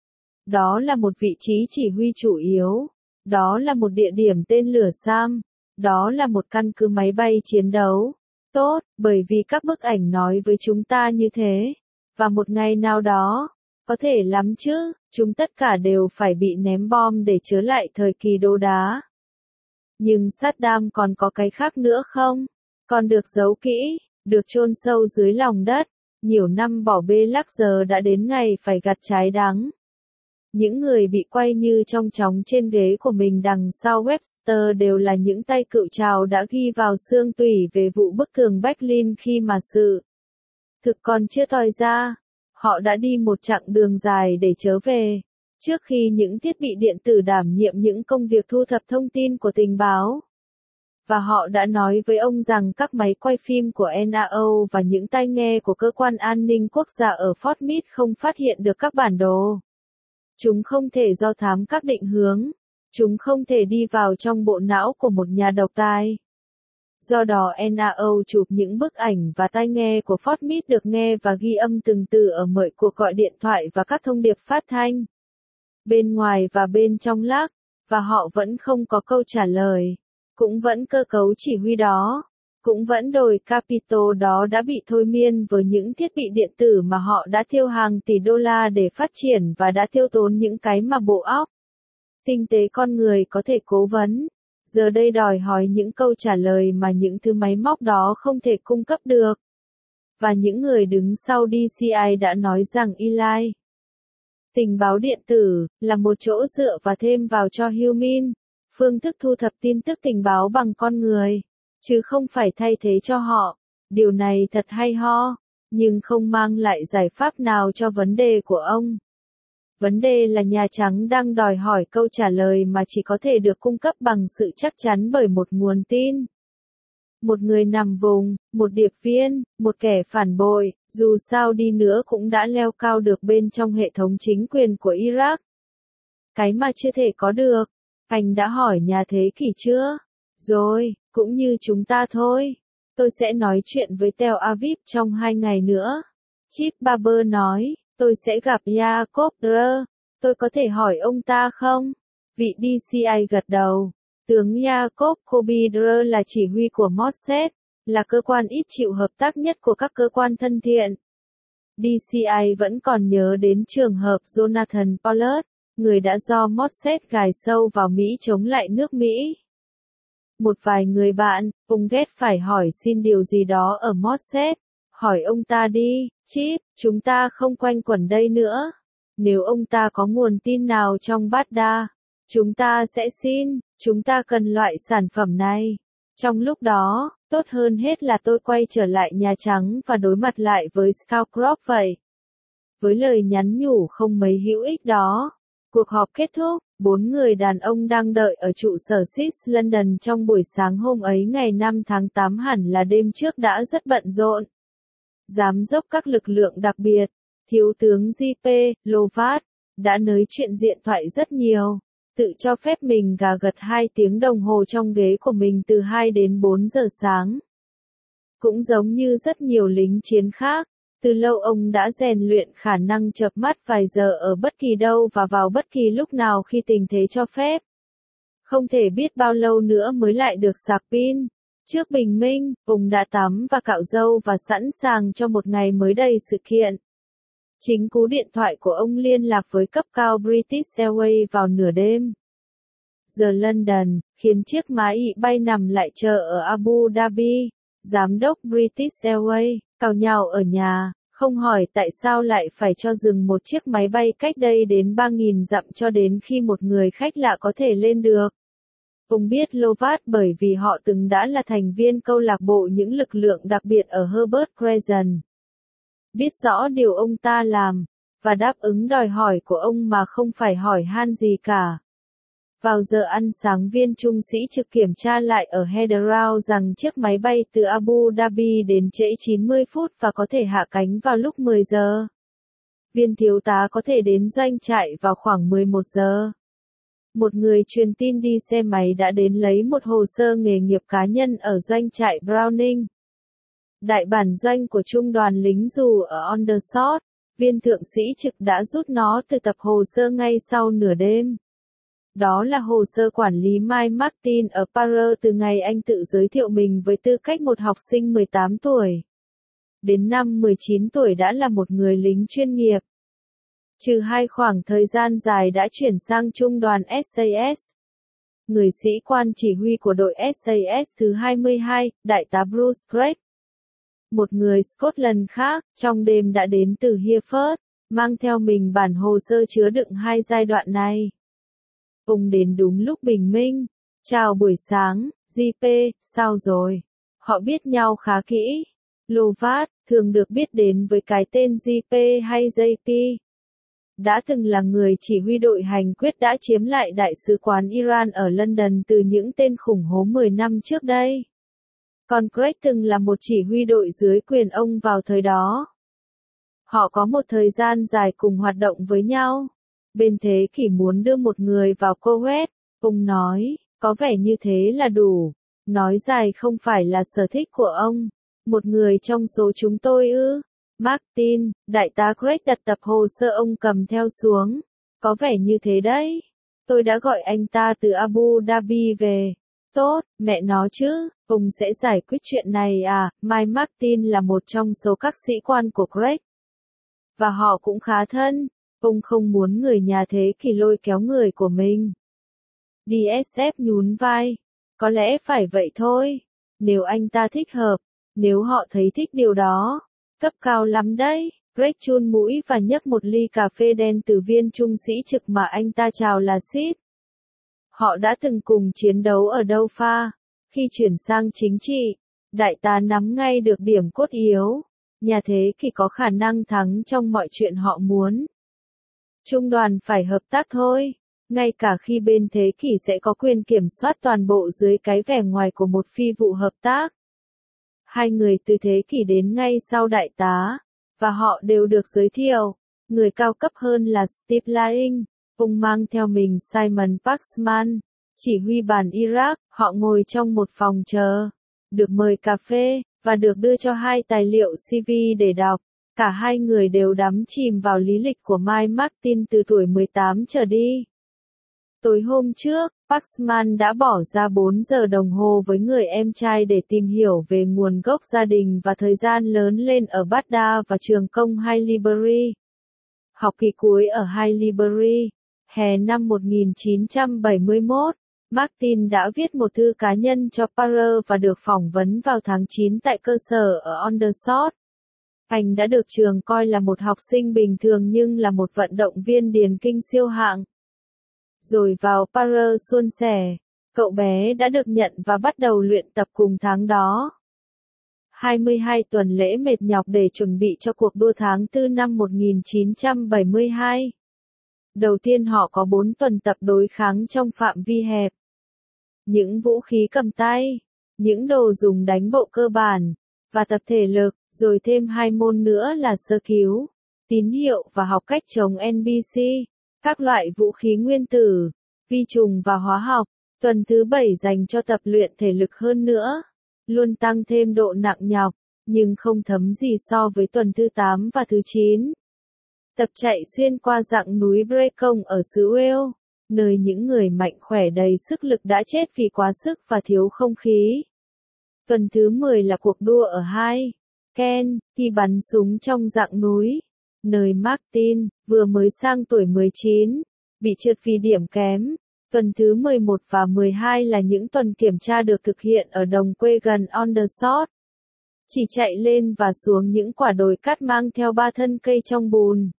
Đó là một vị trí chỉ huy chủ yếu. Đó là một địa điểm tên lửa SAM. Đó là một căn cứ máy bay chiến đấu. Tốt, bởi vì các bức ảnh nói với chúng ta như thế. Và một ngày nào đó, có thể lắm chứ, chúng tất cả đều phải bị ném bom để chứa lại thời kỳ đô đá. Nhưng Saddam còn có cái khác nữa không? Còn được giấu kỹ, được chôn sâu dưới lòng đất. Nhiều năm bỏ bê lắc giờ đã đến ngày phải gặt trái đắng. Những người bị quay như trong chóng trên ghế của mình đằng sau Webster đều là những tay cựu trào đã ghi vào xương tủy về vụ bức tường Berlin khi mà sự thực còn chưa toi ra. Họ đã đi một chặng đường dài để trở về. Trước khi những thiết bị điện tử đảm nhiệm những công việc thu thập thông tin của tình báo. Và họ đã nói với ông rằng các máy quay phim của NAO và những tai nghe của cơ quan an ninh quốc gia ở Fort Meade không phát hiện được các bản đồ. Chúng không thể do thám các định hướng. Chúng không thể đi vào trong bộ não của một nhà độc tài. Do đó NAO chụp những bức ảnh và tai nghe của Fort Meade được nghe và ghi âm từng từ ở mọi cuộc gọi điện thoại và các thông điệp phát thanh. Bên ngoài và bên trong lác, và họ vẫn không có câu trả lời. Cũng vẫn cơ cấu chỉ huy đó. Cũng vẫn đồi Capitol đó đã bị thôi miên với những thiết bị điện tử mà họ đã tiêu hàng tỷ đô la để phát triển và đã tiêu tốn những cái mà bộ óc tinh tế con người có thể cố vấn. Giờ đây đòi hỏi những câu trả lời mà những thứ máy móc đó không thể cung cấp được. Và những người đứng sau DCI đã nói rằng Eli, tình báo điện tử, là một chỗ dựa và thêm vào cho Humin, phương thức thu thập tin tức tình báo bằng con người, chứ không phải thay thế cho họ. Điều này thật hay ho, nhưng không mang lại giải pháp nào cho vấn đề của ông. Vấn đề là Nhà Trắng đang đòi hỏi câu trả lời mà chỉ có thể được cung cấp bằng sự chắc chắn bởi một nguồn tin. Một người nằm vùng, một điệp viên, một kẻ phản bội, dù sao đi nữa cũng đã leo cao được bên trong hệ thống chính quyền của Iraq. Cái mà chưa thể có được. Anh đã hỏi nhà thế kỷ chưa? Rồi, cũng như chúng ta thôi. Tôi sẽ nói chuyện với Tel Aviv trong 2 ngày nữa. Chip Barber nói, tôi sẽ gặp Jacob Drer. Tôi có thể hỏi ông ta không? Vị DCI gật đầu. Tướng Jacob Kobi Drer là chỉ huy của Mossad, là cơ quan ít chịu hợp tác nhất của các cơ quan thân thiện. DCI vẫn còn nhớ đến trường hợp Jonathan Pollard, người đã do Mossad gài sâu vào Mỹ chống lại nước Mỹ. Một vài người bạn, ông ghét phải hỏi xin điều gì đó ở Mossad. Hỏi ông ta đi, Chip, chúng ta không quanh quẩn đây nữa. Nếu ông ta có nguồn tin nào trong Baghdad, chúng ta sẽ xin, chúng ta cần loại sản phẩm này. Trong lúc đó, tốt hơn hết là tôi quay trở lại Nhà Trắng và đối mặt lại với Scowcroft vậy. Với lời nhắn nhủ không mấy hữu ích đó. Cuộc họp kết thúc, 4 người đàn ông đang đợi ở trụ sở SIS London trong buổi sáng hôm ấy ngày 5 tháng 8 hẳn là đêm trước đã rất bận rộn. Giám đốc các lực lượng đặc biệt, Thiếu tướng J.P. Lovat, đã nới chuyện điện thoại rất nhiều, tự cho phép mình gà gật 2 tiếng đồng hồ trong ghế của mình từ 2 đến 4 giờ sáng. Cũng giống như rất nhiều lính chiến khác, từ lâu ông đã rèn luyện khả năng chợp mắt vài giờ ở bất kỳ đâu và vào bất kỳ lúc nào khi tình thế cho phép. Không thể biết bao lâu nữa mới lại được sạc pin. Trước bình minh, ông đã tắm và cạo râu và sẵn sàng cho một ngày mới đầy sự kiện. Chính cú điện thoại của ông liên lạc với cấp cao British Airways vào nửa đêm giờ London, khiến chiếc máy bay nằm lại chờ ở Abu Dhabi. Giám đốc British Airways, cào nhào ở nhà, không hỏi tại sao lại phải cho dừng một chiếc máy bay cách đây đến 3.000 dặm cho đến khi một người khách lạ có thể lên được. Ông biết Lovat bởi vì họ từng đã là thành viên câu lạc bộ những lực lượng đặc biệt ở Herbert Crescent. Biết rõ điều ông ta làm, và đáp ứng đòi hỏi của ông mà không phải hỏi han gì cả. Vào giờ ăn sáng viên trung sĩ trực kiểm tra lại ở Heathrow rằng chiếc máy bay từ Abu Dhabi đến trễ 90 phút và có thể hạ cánh vào lúc 10 giờ. Viên thiếu tá có thể đến doanh trại vào khoảng 11 giờ. Một người truyền tin đi xe máy đã đến lấy một hồ sơ nghề nghiệp cá nhân ở doanh trại Browning. Đại bản doanh của trung đoàn lính dù ở Aldershot, viên thượng sĩ trực đã rút nó từ tập hồ sơ ngay sau nửa đêm. Đó là hồ sơ quản lý Mike Martin ở Paris từ ngày anh tự giới thiệu mình với tư cách một học sinh 18 tuổi. Đến năm 19 tuổi đã là một người lính chuyên nghiệp. Trừ 2 khoảng thời gian dài đã chuyển sang trung đoàn SAS. Người sĩ quan chỉ huy của đội SAS thứ 22, Đại tá Bruce Craig. Một người Scotland khác, trong đêm đã đến từ Hereford, mang theo mình bản hồ sơ chứa đựng hai giai đoạn này. Ông đến đúng lúc bình minh. Chào buổi sáng, JP, sao rồi? Họ biết nhau khá kỹ. Lovat, thường được biết đến với cái tên JP hay JP. Đã từng là người chỉ huy đội hành quyết đã chiếm lại đại sứ quán Iran ở London từ những tên khủng bố 10 năm trước đây. Còn Craig từng là một chỉ huy đội dưới quyền ông vào thời đó. Họ có một thời gian dài cùng hoạt động với nhau. Bên thế kỷ muốn đưa một người vào Kuwait, ông nói, có vẻ như thế là đủ. Nói dài không phải là sở thích của ông. Một người trong số chúng tôi ư? Martin, đại tá Craig đặt tập hồ sơ ông cầm theo xuống. Có vẻ như thế đấy. Tôi đã gọi anh ta từ Abu Dhabi về. Tốt, mẹ nó chứ, ông sẽ giải quyết chuyện này à? Mike Martin là một trong số các sĩ quan của Craig. Và họ cũng khá thân. Ông không muốn người nhà thế kỷ lôi kéo người của mình. DSF nhún vai. Có lẽ phải vậy thôi. Nếu anh ta thích hợp. Nếu họ thấy thích điều đó. Cấp cao lắm đấy. Greg chun mũi và nhấp một ly cà phê đen từ viên trung sĩ trực mà anh ta chào là Sid. Họ đã từng cùng chiến đấu ở Doufa. Khi chuyển sang chính trị, đại tá nắm ngay được điểm cốt yếu. Nhà thế kỷ có khả năng thắng trong mọi chuyện họ muốn. Trung đoàn phải hợp tác thôi. Ngay cả khi bên thế kỷ sẽ có quyền kiểm soát toàn bộ dưới cái vẻ ngoài của một phi vụ hợp tác. Hai người từ thế kỷ đến ngay sau đại tá, và họ đều được giới thiệu. Người cao cấp hơn là Steve Laing, ông mang theo mình Simon Paxman, chỉ huy bàn Iraq. Họ ngồi trong một phòng chờ, được mời cà phê, và được đưa cho hai tài liệu CV để đọc. Cả hai người đều đắm chìm vào lý lịch của Mike Martin từ tuổi 18 trở đi. Tối hôm trước, Paxman đã bỏ ra 4 giờ đồng hồ với người em trai để tìm hiểu về nguồn gốc gia đình và thời gian lớn lên ở Baghdad và trường công Haileybury. Học kỳ cuối ở Haileybury, hè năm 1971, Martin đã viết một thư cá nhân cho Parler và được phỏng vấn vào tháng 9 tại cơ sở ở Aldershot. Anh đã được trường coi là một học sinh bình thường nhưng là một vận động viên điền kinh siêu hạng. Rồi vào Parler suôn sẻ, cậu bé đã được nhận và bắt đầu luyện tập cùng tháng đó. 22 tuần lễ mệt nhọc để chuẩn bị cho cuộc đua tháng 4 năm 1972. Đầu tiên họ có 4 tuần tập đối kháng trong phạm vi hẹp. Những vũ khí cầm tay, những đồ dùng đánh bộ cơ bản, và tập thể lực, rồi thêm 2 môn nữa là sơ cứu, tín hiệu và học cách chống NBC, các loại vũ khí nguyên tử, vi trùng và hóa học. Tuần thứ 7 dành cho tập luyện thể lực hơn nữa, luôn tăng thêm độ nặng nhọc, nhưng không thấm gì so với tuần thứ 8 và thứ 9. Tập chạy xuyên qua dặng núi Brecon ở xứ Wales, nơi những người mạnh khỏe đầy sức lực đã chết vì quá sức và thiếu không khí. Tuần thứ 10 là cuộc đua ở Ken, thi bắn súng trong dặng núi, nơi Martin, vừa mới sang tuổi 19, bị trượt vì điểm kém. Tuần thứ 11 và 12 là những tuần kiểm tra được thực hiện ở đồng quê gần Aldershot. Chỉ chạy lên và xuống những quả đồi cát mang theo 3 thân cây trong bùn.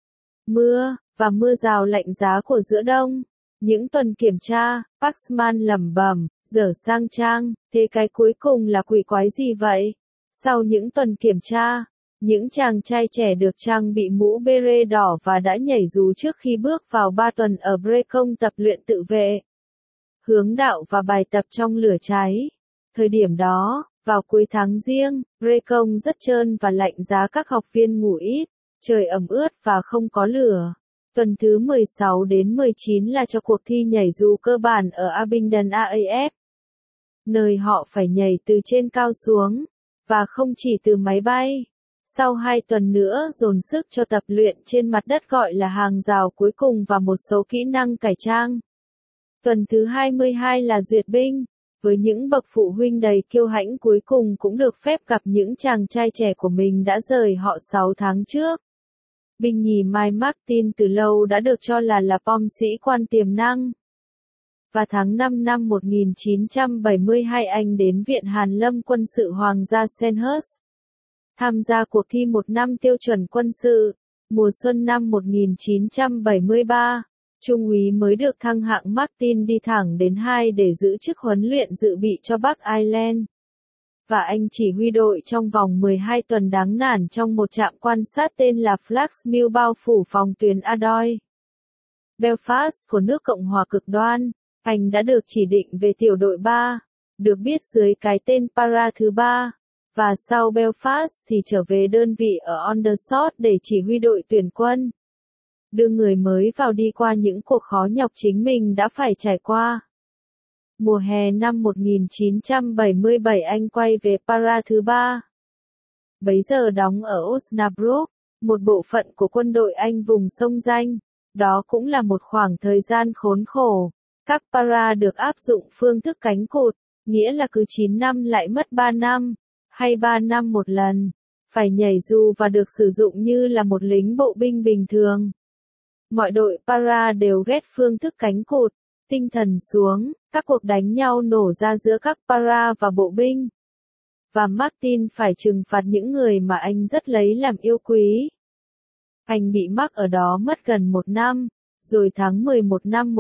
Mưa, và mưa rào lạnh giá của giữa đông. Những tuần kiểm tra, Paxman lẩm bẩm, dở sang trang, thế cái cuối cùng là quỷ quái gì vậy? Sau những tuần kiểm tra, những chàng trai trẻ được trang bị mũ beret đỏ và đã nhảy dù trước khi bước vào 3 tuần ở Brecon tập luyện tự vệ, hướng đạo và bài tập trong lửa cháy. Thời điểm đó, vào cuối tháng Giêng, Brecon rất trơn và lạnh giá, các học viên ngủ ít, trời ẩm ướt và không có lửa. Tuần thứ 16 đến 19 là cho cuộc thi nhảy dù cơ bản ở Abingdon AAF, nơi họ phải nhảy từ trên cao xuống, và không chỉ từ máy bay. Sau 2 tuần nữa dồn sức cho tập luyện trên mặt đất gọi là hàng rào cuối cùng và một số kỹ năng cải trang. Tuần thứ 22 là duyệt binh, với những bậc phụ huynh đầy kiêu hãnh cuối cùng cũng được phép gặp những chàng trai trẻ của mình đã rời họ 6 tháng trước. Binh nhì Mike Martin từ lâu đã được cho là pom sĩ quan tiềm năng. Và tháng 5 năm 1972 anh đến Viện Hàn Lâm Quân sự Hoàng gia Sandhurst. Tham gia cuộc thi một năm tiêu chuẩn quân sự. Mùa xuân năm 1973, Trung úy mới được thăng hạng Martin đi thẳng đến 2 để giữ chức huấn luyện dự bị cho Bắc Ireland. Và anh chỉ huy đội trong vòng 12 tuần đáng nản trong một trạm quan sát tên là Flaxmill bao phủ phòng tuyến Ardoy, Belfast của nước Cộng hòa cực đoan. Anh đã được chỉ định về tiểu đội 3, được biết dưới cái tên Para thứ 3, và sau Belfast thì trở về đơn vị ở Aldershot để chỉ huy đội tuyển quân. Đưa người mới vào đi qua những cuộc khó nhọc chính mình đã phải trải qua. Mùa hè năm 1977 anh quay về Para thứ 3. Bấy giờ đóng ở Osnabrück, một bộ phận của quân đội Anh vùng sông Danh. Đó cũng là một khoảng thời gian khốn khổ. Các Para được áp dụng phương thức cánh cụt, nghĩa là cứ 9 năm lại mất 3 năm, hay 3 năm một lần, phải nhảy dù và được sử dụng như là một lính bộ binh bình thường. Mọi đội Para đều ghét phương thức cánh cụt, tinh thần xuống, các cuộc đánh nhau nổ ra giữa các Para và bộ binh. Và Martin phải trừng phạt những người mà anh rất lấy làm yêu quý. Anh bị mắc ở đó mất gần 1 năm, rồi tháng 11 năm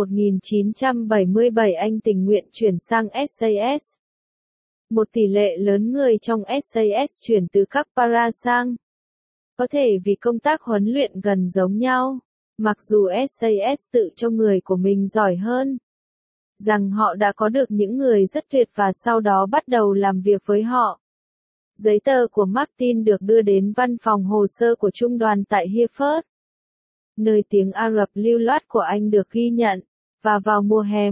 1977 anh tình nguyện chuyển sang SAS. Một tỷ lệ lớn người trong SAS chuyển từ các Para sang. Có thể vì công tác huấn luyện gần giống nhau, mặc dù SAS tự cho người của mình giỏi hơn. Rằng họ đã có được những người rất tuyệt và sau đó bắt đầu làm việc với họ. Giấy tờ của Martin được đưa đến văn phòng hồ sơ của trung đoàn tại Hereford, nơi tiếng Ả Rập lưu loát của anh được ghi nhận, và vào mùa hè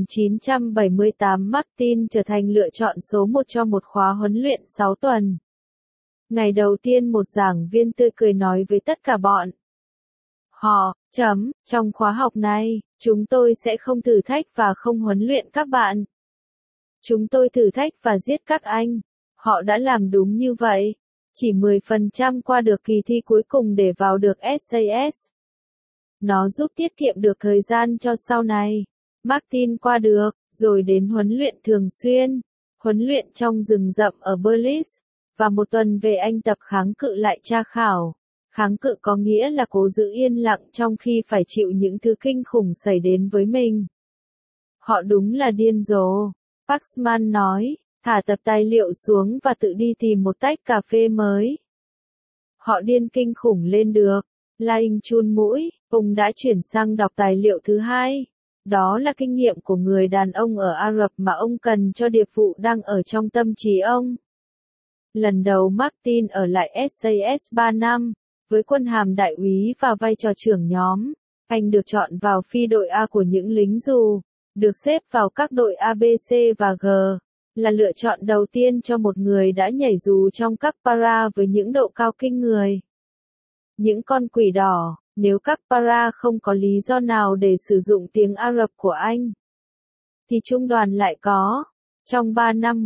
1978 Martin trở thành lựa chọn số 1 cho một khóa huấn luyện 6 tuần. Ngày đầu tiên một giảng viên tươi cười nói với tất cả bọn họ, trong khóa học này, chúng tôi sẽ không thử thách và không huấn luyện các bạn. Chúng tôi thử thách và giết các anh. Họ đã làm đúng như vậy. Chỉ 10% qua được kỳ thi cuối cùng để vào được SAS. Nó giúp tiết kiệm được thời gian cho sau này. Martin qua được, rồi đến huấn luyện thường xuyên. Huấn luyện trong rừng rậm ở Berlitz. Và một tuần về anh tập kháng cự lại tra khảo. Kháng cự có nghĩa là cố giữ yên lặng trong khi phải chịu những thứ kinh khủng xảy đến với mình. Họ đúng là điên rồ. Paxman nói, thả tập tài liệu xuống và tự đi tìm một tách cà phê mới. Họ điên kinh khủng lên được. Laing chun mũi, ông đã chuyển sang đọc tài liệu thứ 2. Đó là kinh nghiệm của người đàn ông ở Ả Rập mà ông cần cho điệp vụ đang ở trong tâm trí ông. Lần đầu Martin ở lại SAS 3 năm, với quân hàm đại úy và vai trò trưởng nhóm, anh được chọn vào phi đội A của những lính dù, được xếp vào các đội A, B, C và G, là lựa chọn đầu tiên cho một người đã nhảy dù trong các Para với những độ cao kinh người. Những con quỷ đỏ, nếu các Para không có lý do nào để sử dụng tiếng Ả Rập của anh, thì trung đoàn lại có. Trong 3 năm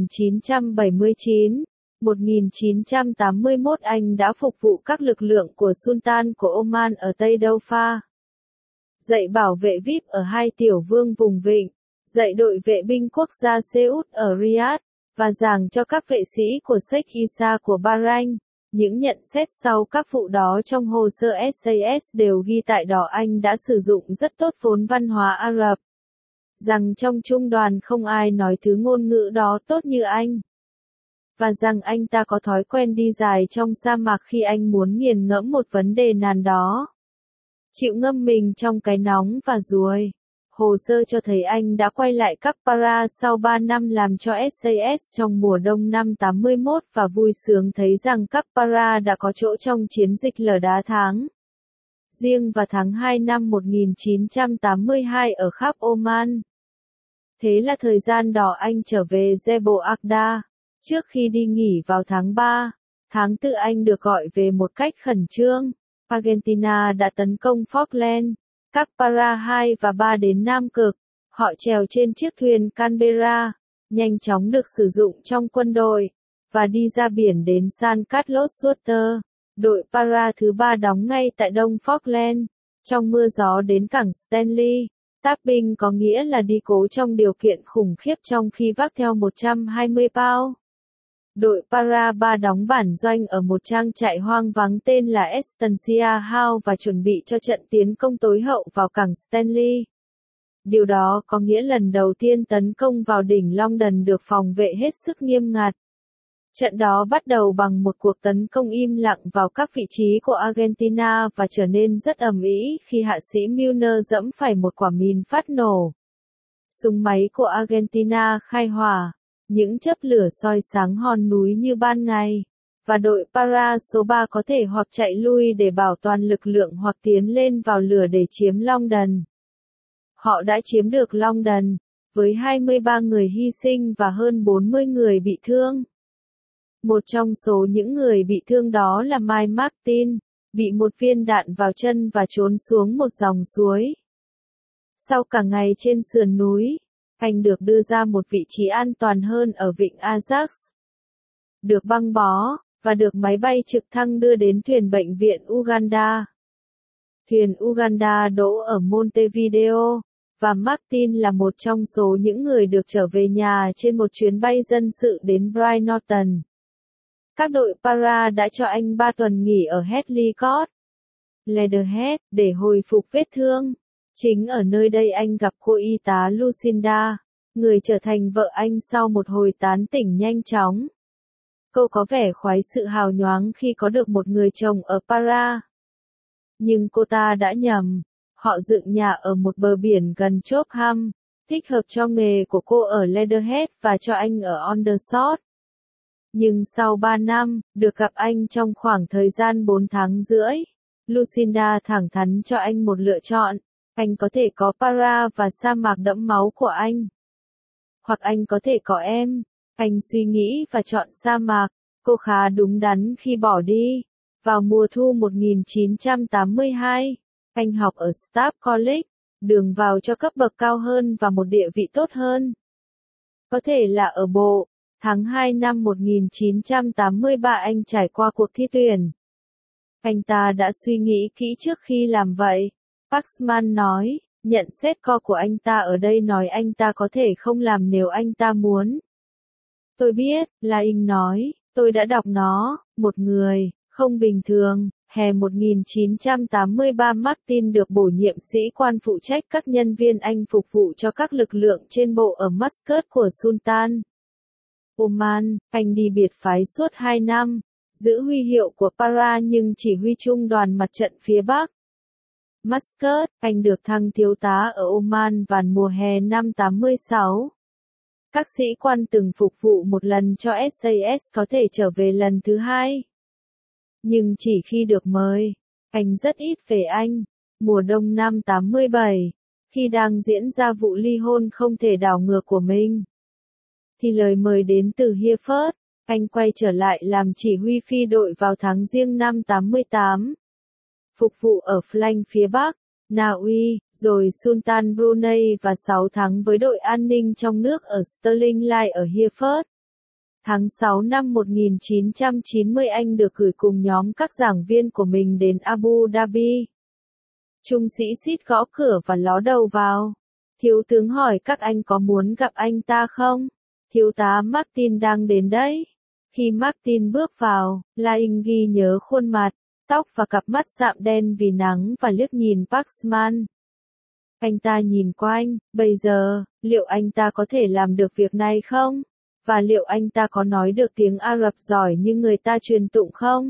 1979, 1981 anh đã phục vụ các lực lượng của Sultan của Oman ở Tây Doufa. Dạy bảo vệ VIP ở 2 tiểu vương vùng vịnh, dạy đội vệ binh quốc gia Seoul ở Riyadh, và giảng cho các vệ sĩ của Sheikh Isa của Bahrain. Những nhận xét sau các vụ đó trong hồ sơ SAS đều ghi tại đó anh đã sử dụng rất tốt vốn văn hóa Ả Rập. Rằng trong trung đoàn không ai nói thứ ngôn ngữ đó tốt như anh. Và rằng anh ta có thói quen đi dài trong sa mạc khi anh muốn nghiền ngẫm một vấn đề nào đó. Chịu ngâm mình trong cái nóng và ruồi. Hồ sơ cho thấy anh đã quay lại các Para sau 3 năm làm cho SAS trong mùa đông năm 81 và vui sướng thấy rằng các Para đã có chỗ trong chiến dịch lở đá tháng. Riêng vào tháng 2 năm 1982 ở khắp Oman. Thế là thời gian đó anh trở về Jebel Akda. Trước khi đi nghỉ vào tháng 3, tháng 4 anh được gọi về một cách khẩn trương. Argentina đã tấn công Falkland. Các Para 2 và 3 đến Nam Cực. Họ trèo trên chiếc thuyền Canberra, nhanh chóng được sử dụng trong quân đội, và đi ra biển đến San Carlos Sutter. Đội Para thứ 3 đóng ngay tại đông Falkland, trong mưa gió đến cảng Stanley. Tapping có nghĩa là đi cố trong điều kiện khủng khiếp trong khi vác theo 120 pound. Đội Para 3 đóng bản doanh ở một trang trại hoang vắng tên là Estancia House và chuẩn bị cho trận tiến công tối hậu vào cảng Stanley. Điều đó có nghĩa lần đầu tiên tấn công vào đỉnh London được phòng vệ hết sức nghiêm ngặt. Trận đó bắt đầu bằng một cuộc tấn công im lặng vào các vị trí của Argentina và trở nên rất ầm ĩ khi hạ sĩ Milner giẫm phải một quả mìn phát nổ. Súng máy của Argentina khai hỏa, những chớp lửa soi sáng hòn núi như ban ngày, và đội Para số 3 có thể hoặc chạy lui để bảo toàn lực lượng hoặc tiến lên vào lửa để chiếm London. Họ đã chiếm được London, với 23 người hy sinh và hơn 40 người bị thương. Một trong số những người bị thương đó là Mike Martin, bị một viên đạn vào chân và trốn xuống một dòng suối. Sau cả ngày trên sườn núi, anh được đưa ra một vị trí an toàn hơn ở vịnh Ajax. Được băng bó, và được máy bay trực thăng đưa đến thuyền bệnh viện Uganda. Thuyền Uganda đỗ ở Montevideo, và Martin là một trong số những người được trở về nhà trên một chuyến bay dân sự đến Brighton. Các đội Para đã cho anh 3 tuần nghỉ ở Heathleys Court, Leatherhead, để hồi phục vết thương. Chính ở nơi đây anh gặp cô y tá Lucinda, người trở thành vợ anh sau một hồi tán tỉnh nhanh chóng. Cô có vẻ khoái sự hào nhoáng khi có được một người chồng ở Para. Nhưng cô ta đã nhầm. Họ dựng nhà ở một bờ biển gần Chopham, thích hợp cho nghề của cô ở Leatherhead và cho anh ở Aldershot. Nhưng sau 3 năm, được gặp anh trong khoảng thời gian 4 tháng rưỡi, Lucinda thẳng thắn cho anh một lựa chọn. Anh có thể có Para và sa mạc đẫm máu của anh. Hoặc anh có thể có em. Anh suy nghĩ và chọn sa mạc. Cô khá đúng đắn khi bỏ đi. Vào mùa thu 1982, anh học ở Staff College, đường vào cho cấp bậc cao hơn và một địa vị tốt hơn. Có thể là ở bộ. Tháng 2 năm 1983 anh trải qua cuộc thi tuyển. Anh ta đã suy nghĩ kỹ trước khi làm vậy. Paxman nói, nhận xét co của anh ta ở đây nói anh ta có thể không làm nếu anh ta muốn. Tôi biết, Laing nói, tôi đã đọc nó, một người, không bình thường. Hè 1983 Martin được bổ nhiệm sĩ quan phụ trách các nhân viên Anh phục vụ cho các lực lượng trên bộ ở Muscat của Sultan Oman. Anh đi biệt phái suốt 2 năm, giữ huy hiệu của Para nhưng chỉ huy trung đoàn mặt trận phía Bắc. Muscat, anh được thăng thiếu tá ở Oman vào mùa hè năm 86. Các sĩ quan từng phục vụ một lần cho SAS có thể trở về lần thứ 2. Nhưng chỉ khi được mời, anh rất ít về Anh. Mùa đông năm 87, khi đang diễn ra vụ ly hôn không thể đảo ngược của mình, thì lời mời đến từ Hereford, anh quay trở lại làm chỉ huy phi đội vào tháng Giêng năm 88. Phục vụ ở flank phía Bắc, Na Uy, rồi Sultan Brunei và 6 tháng với đội an ninh trong nước ở Stirling Light ở Hereford. Tháng 6 năm 1990 anh được gửi cùng nhóm các giảng viên của mình đến Abu Dhabi. Trung sĩ Sid gõ cửa và ló đầu vào. Thiếu tướng hỏi các anh có muốn gặp anh ta không? Thiếu tá Martin đang đến đấy. Khi Martin bước vào, Laing ghi nhớ khuôn mặt, tóc và cặp mắt sạm đen vì nắng và liếc nhìn Paxman. Anh ta nhìn quanh, bây giờ, liệu anh ta có thể làm được việc này không? Và liệu anh ta có nói được tiếng Ả Rập giỏi như người ta truyền tụng không?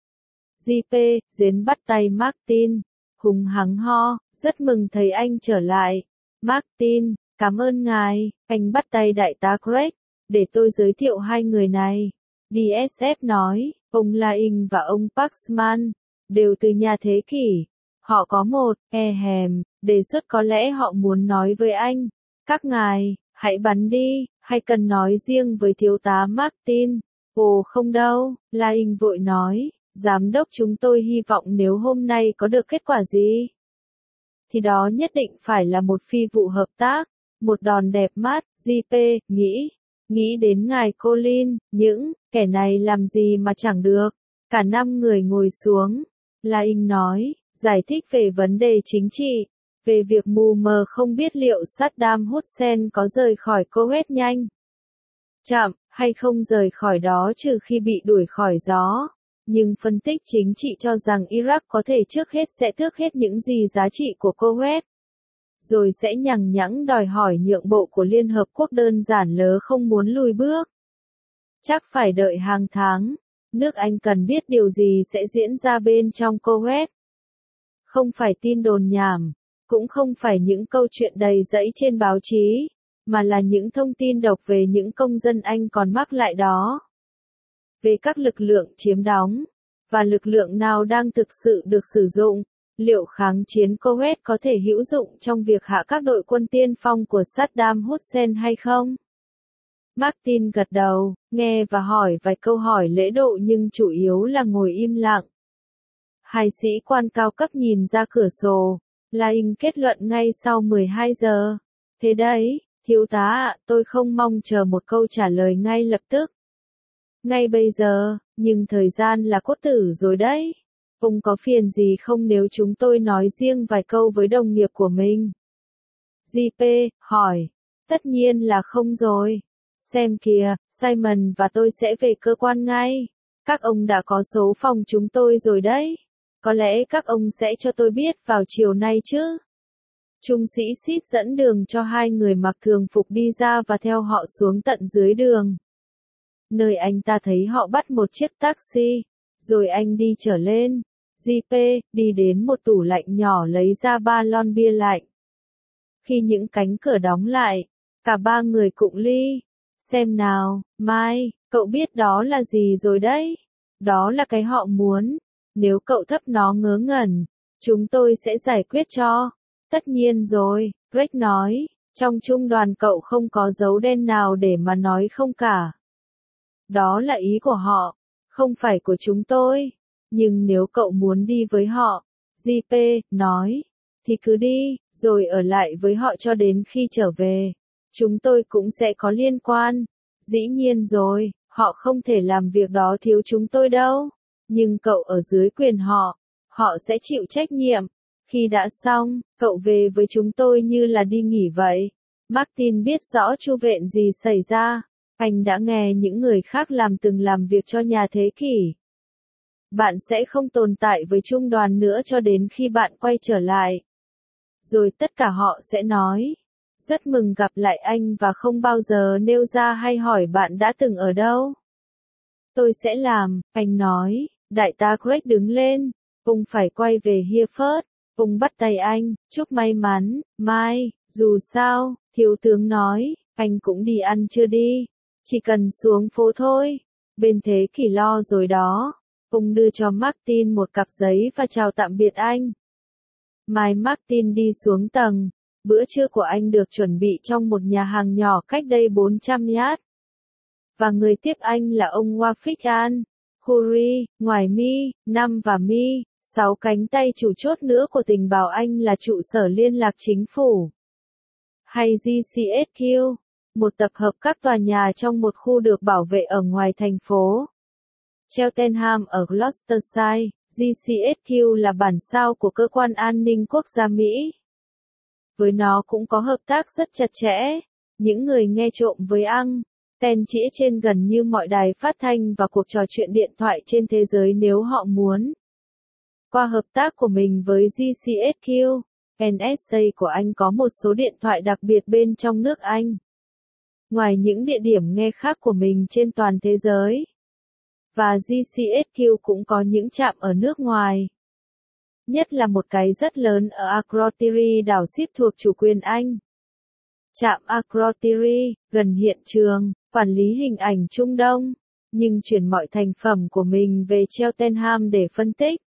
JP, Dến bắt tay Martin, hùng hắng ho, rất mừng thấy anh trở lại. Martin, cảm ơn ngài, anh bắt tay đại tá Craig, để tôi giới thiệu hai người này. DSF nói, ông Laing và ông Paxman, đều từ nhà thế kỷ. Họ có một, đề xuất có lẽ họ muốn nói với anh. Các ngài, hãy bắn đi, hay cần nói riêng với thiếu tá Martin? Ồ không đâu, Laing vội nói, giám đốc chúng tôi hy vọng nếu hôm nay có được kết quả gì, thì đó nhất định phải là một phi vụ hợp tác, một đòn đẹp mắt. JP, nghĩ đến ngài Colin, những kẻ này làm gì mà chẳng được. Cả 5 người ngồi xuống. Laing nói, giải thích về vấn đề chính trị, về việc mù mờ không biết liệu Saddam Hussein có rời khỏi Kuwait nhanh chậm hay không rời khỏi đó trừ khi bị đuổi khỏi gió. Nhưng phân tích chính trị cho rằng Iraq có thể trước hết sẽ tước hết những gì giá trị của Kuwait, rồi sẽ nhằng nhẵng đòi hỏi nhượng bộ của Liên Hợp Quốc, đơn giản lớ không muốn lùi bước. Chắc phải đợi hàng tháng, nước Anh cần biết điều gì sẽ diễn ra bên trong Kuwait. Không phải tin đồn nhảm, cũng không phải những câu chuyện đầy dẫy trên báo chí, mà là những thông tin độc về những công dân Anh còn mắc lại đó. Về các lực lượng chiếm đóng, và lực lượng nào đang thực sự được sử dụng, liệu kháng chiến Kuwait có thể hữu dụng trong việc hạ các đội quân tiên phong của Saddam Hussein hay không? Martin gật đầu, nghe và hỏi vài câu hỏi lễ độ nhưng chủ yếu là ngồi im lặng. Hai sĩ quan cao cấp nhìn ra cửa sổ, Laing kết luận ngay sau 12 giờ. Thế đấy, thiếu tá ạ, tôi không mong chờ một câu trả lời ngay lập tức. Ngay bây giờ, nhưng thời gian là cốt tử rồi đấy. Ông có phiền gì không nếu chúng tôi nói riêng vài câu với đồng nghiệp của mình? JP hỏi. Tất nhiên là không rồi. Xem kìa, Simon và tôi sẽ về cơ quan ngay. Các ông đã có số phòng chúng tôi rồi đấy. Có lẽ các ông sẽ cho tôi biết vào chiều nay chứ. Trung sĩ Sid dẫn đường cho hai người mặc thường phục đi ra và theo họ xuống tận dưới đường. Nơi anh ta thấy họ bắt một chiếc taxi, rồi anh đi trở lên. JP đi đến một tủ lạnh nhỏ lấy ra 3 lon bia lạnh. Khi những cánh cửa đóng lại, cả ba người cụng ly. Xem nào, Mai, cậu biết đó là gì rồi đấy. Đó là cái họ muốn. Nếu cậu thấp nó ngớ ngẩn, chúng tôi sẽ giải quyết cho. Tất nhiên rồi, Greg nói, trong trung đoàn cậu không có dấu đen nào để mà nói không cả. Đó là ý của họ, không phải của chúng tôi. Nhưng nếu cậu muốn đi với họ, JP nói, thì cứ đi, rồi ở lại với họ cho đến khi trở về. Chúng tôi cũng sẽ có liên quan. Dĩ nhiên rồi, họ không thể làm việc đó thiếu chúng tôi đâu. Nhưng cậu ở dưới quyền họ sẽ chịu trách nhiệm. Khi đã xong, cậu về với chúng tôi như là đi nghỉ vậy. Martin biết rõ chu vện gì xảy ra. Anh đã nghe những người khác từng làm việc cho nhà thế kỷ. Bạn sẽ không tồn tại với trung đoàn nữa cho đến khi bạn quay trở lại. Rồi tất cả họ sẽ nói. Rất mừng gặp lại anh và không bao giờ nêu ra hay hỏi bạn đã từng ở đâu. Tôi sẽ làm, anh nói. Đại tá Greg đứng lên. Ông phải quay về Hereford. Ông bắt tay anh, chúc may mắn, Mai, dù sao, thiếu tướng nói, anh cũng đi ăn chưa đi. Chỉ cần xuống phố thôi. Bên thế kỷ lo rồi đó. Ông đưa cho Martin một cặp giấy và chào tạm biệt anh. Mai Martin đi xuống tầng. Bữa trưa của anh được chuẩn bị trong một nhà hàng nhỏ cách đây 400 yard. Và người tiếp anh là ông Wafik al-Khoury, ngoài Mi-5 và Mi-6 cánh tay chủ chốt nữa của tình báo Anh là trụ sở liên lạc chính phủ. Hay GCHQ, một tập hợp các tòa nhà trong một khu được bảo vệ ở ngoài thành phố. Cheltenham ở Gloucestershire, GCHQ là bản sao của Cơ quan An ninh Quốc gia Mỹ. Với nó cũng có hợp tác rất chặt chẽ. Những người nghe trộm với ten chĩa trên gần như mọi đài phát thanh và cuộc trò chuyện điện thoại trên thế giới nếu họ muốn. Qua hợp tác của mình với GCHQ, NSA của Anh có một số điện thoại đặc biệt bên trong nước Anh. Ngoài những địa điểm nghe khác của mình trên toàn thế giới. Và GCHQ cũng có những trạm ở nước ngoài. Nhất là một cái rất lớn ở Akrotiri, đảo Ship thuộc chủ quyền Anh. Trạm Akrotiri, gần hiện trường, quản lý hình ảnh Trung Đông, nhưng chuyển mọi thành phẩm của mình về Cheltenham để phân tích.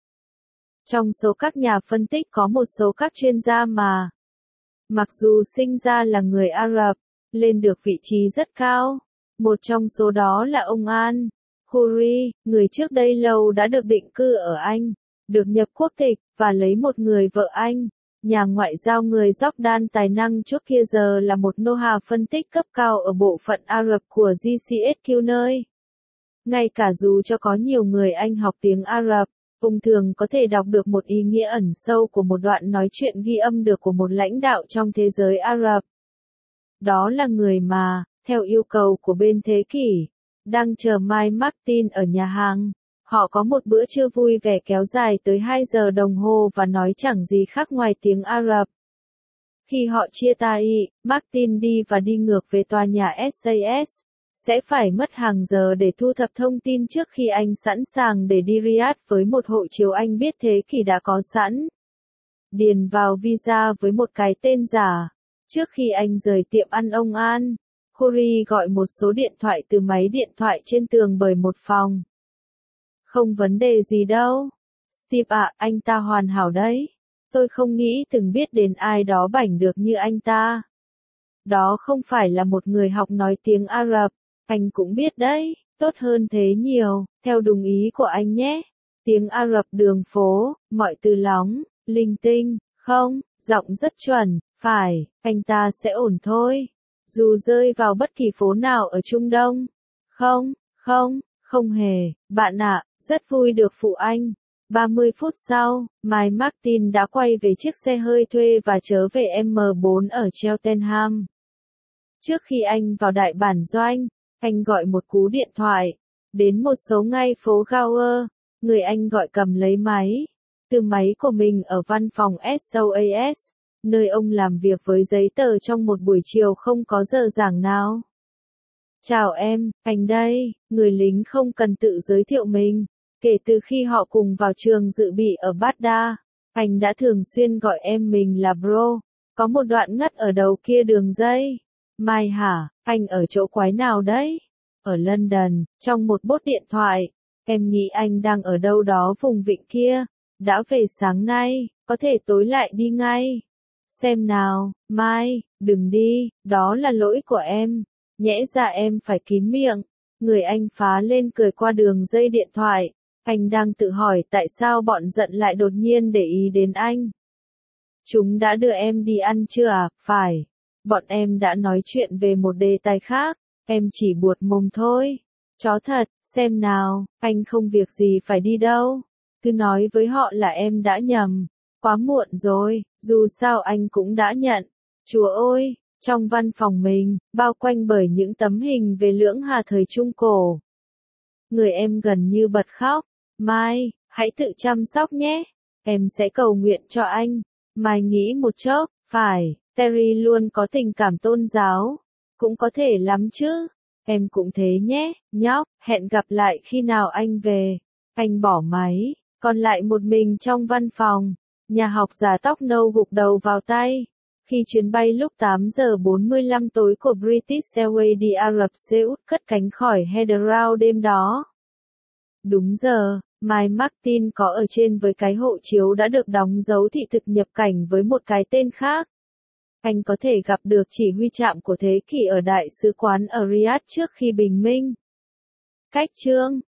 Trong số các nhà phân tích có một số các chuyên gia mà, mặc dù sinh ra là người Ả Rập, lên được vị trí rất cao. Một trong số đó là ông al-Khoury, người trước đây lâu đã được định cư ở Anh, được nhập quốc tịch, và lấy một người vợ Anh. Nhà ngoại giao người Jordan tài năng trước kia giờ là một nô hà phân tích cấp cao ở bộ phận Ả Rập của GCHQ nơi. Ngay cả dù cho có nhiều người Anh học tiếng Ả Rập, ông thường có thể đọc được một ý nghĩa ẩn sâu của một đoạn nói chuyện ghi âm được của một lãnh đạo trong thế giới Ả Rập. Đó là người mà, theo yêu cầu của bên thế kỷ, đang chờ Mike Martin ở nhà hàng. Họ có một bữa trưa vui vẻ kéo dài tới 2 giờ đồng hồ và nói chẳng gì khác ngoài tiếng Ả Rập. Khi họ chia tay, Martin đi và đi ngược về tòa nhà SAS. Sẽ phải mất hàng giờ để thu thập thông tin trước khi anh sẵn sàng để đi Riyadh với một hộ chiếu anh biết thế kỷ đã có sẵn. Điền vào visa với một cái tên giả. Trước khi anh rời tiệm ăn ông An, Corey gọi một số điện thoại từ máy điện thoại trên tường bởi một phòng. Không vấn đề gì đâu. Steve ạ, anh ta hoàn hảo đấy. Tôi không nghĩ từng biết đến ai đó bảnh được như anh ta. Đó không phải là một người học nói tiếng Ả Rập, anh cũng biết đấy, tốt hơn thế nhiều, theo đúng ý của anh nhé. Tiếng Ả Rập đường phố, mọi từ lóng, linh tinh, không, giọng rất chuẩn, phải, anh ta sẽ ổn thôi. Dù rơi vào bất kỳ phố nào ở Trung Đông. Không hề, bạn ạ, rất vui được phụ anh. 30 phút sau, Mike Martin đã quay về chiếc xe hơi thuê và trở về M4 ở Cheltenham. Trước khi anh vào đại bản doanh, anh gọi một cú điện thoại, đến một số ngay phố Gower, người anh gọi cầm lấy máy, từ máy của mình ở văn phòng SOAS, nơi ông làm việc với giấy tờ trong một buổi chiều không có giờ giảng nào. Chào em, anh đây, người lính không cần tự giới thiệu mình. Kể từ khi họ cùng vào trường dự bị ở Baghdad, anh đã thường xuyên gọi em mình là bro. Có một đoạn ngắt ở đầu kia đường dây. Mai hả, anh ở chỗ quái nào đấy? Ở London, trong một bốt điện thoại. Em nghĩ anh đang ở đâu đó vùng vịnh kia. Đã về sáng nay, có thể tối lại đi ngay. Xem nào, Mai, đừng đi, đó là lỗi của em. Nhẽ ra em phải kín miệng. Người anh phá lên cười qua đường dây điện thoại. Anh đang tự hỏi tại sao bọn giận lại đột nhiên để ý đến anh. Chúng đã đưa em đi ăn chưa à? Phải. Bọn em đã nói chuyện về một đề tài khác. Em chỉ buột mồm thôi. Chó thật, xem nào, anh không việc gì phải đi đâu. Cứ nói với họ là em đã nhầm. Quá muộn rồi, dù sao anh cũng đã nhận. Chúa ơi, trong văn phòng mình, bao quanh bởi những tấm hình về Lưỡng Hà thời Trung Cổ. Người em gần như bật khóc. Mai, hãy tự chăm sóc nhé. Em sẽ cầu nguyện cho anh. Mai nghĩ một chốc, phải, Terry luôn có tình cảm tôn giáo. Cũng có thể lắm chứ. Em cũng thế nhé, nhóc, hẹn gặp lại khi nào anh về. Anh bỏ máy, còn lại một mình trong văn phòng. Nhà học giả tóc nâu gục đầu vào tay. Khi chuyến bay lúc 8 giờ 45 tối của British Airways đi Ả Rập Xê Út cất cánh khỏi Heathrow đêm đó. Đúng giờ, Mike Martin có ở trên với cái hộ chiếu đã được đóng dấu thị thực nhập cảnh với một cái tên khác. Anh có thể gặp được chỉ huy trạm của thế kỷ ở Đại sứ quán ở Riyadh trước khi bình minh. Cách chương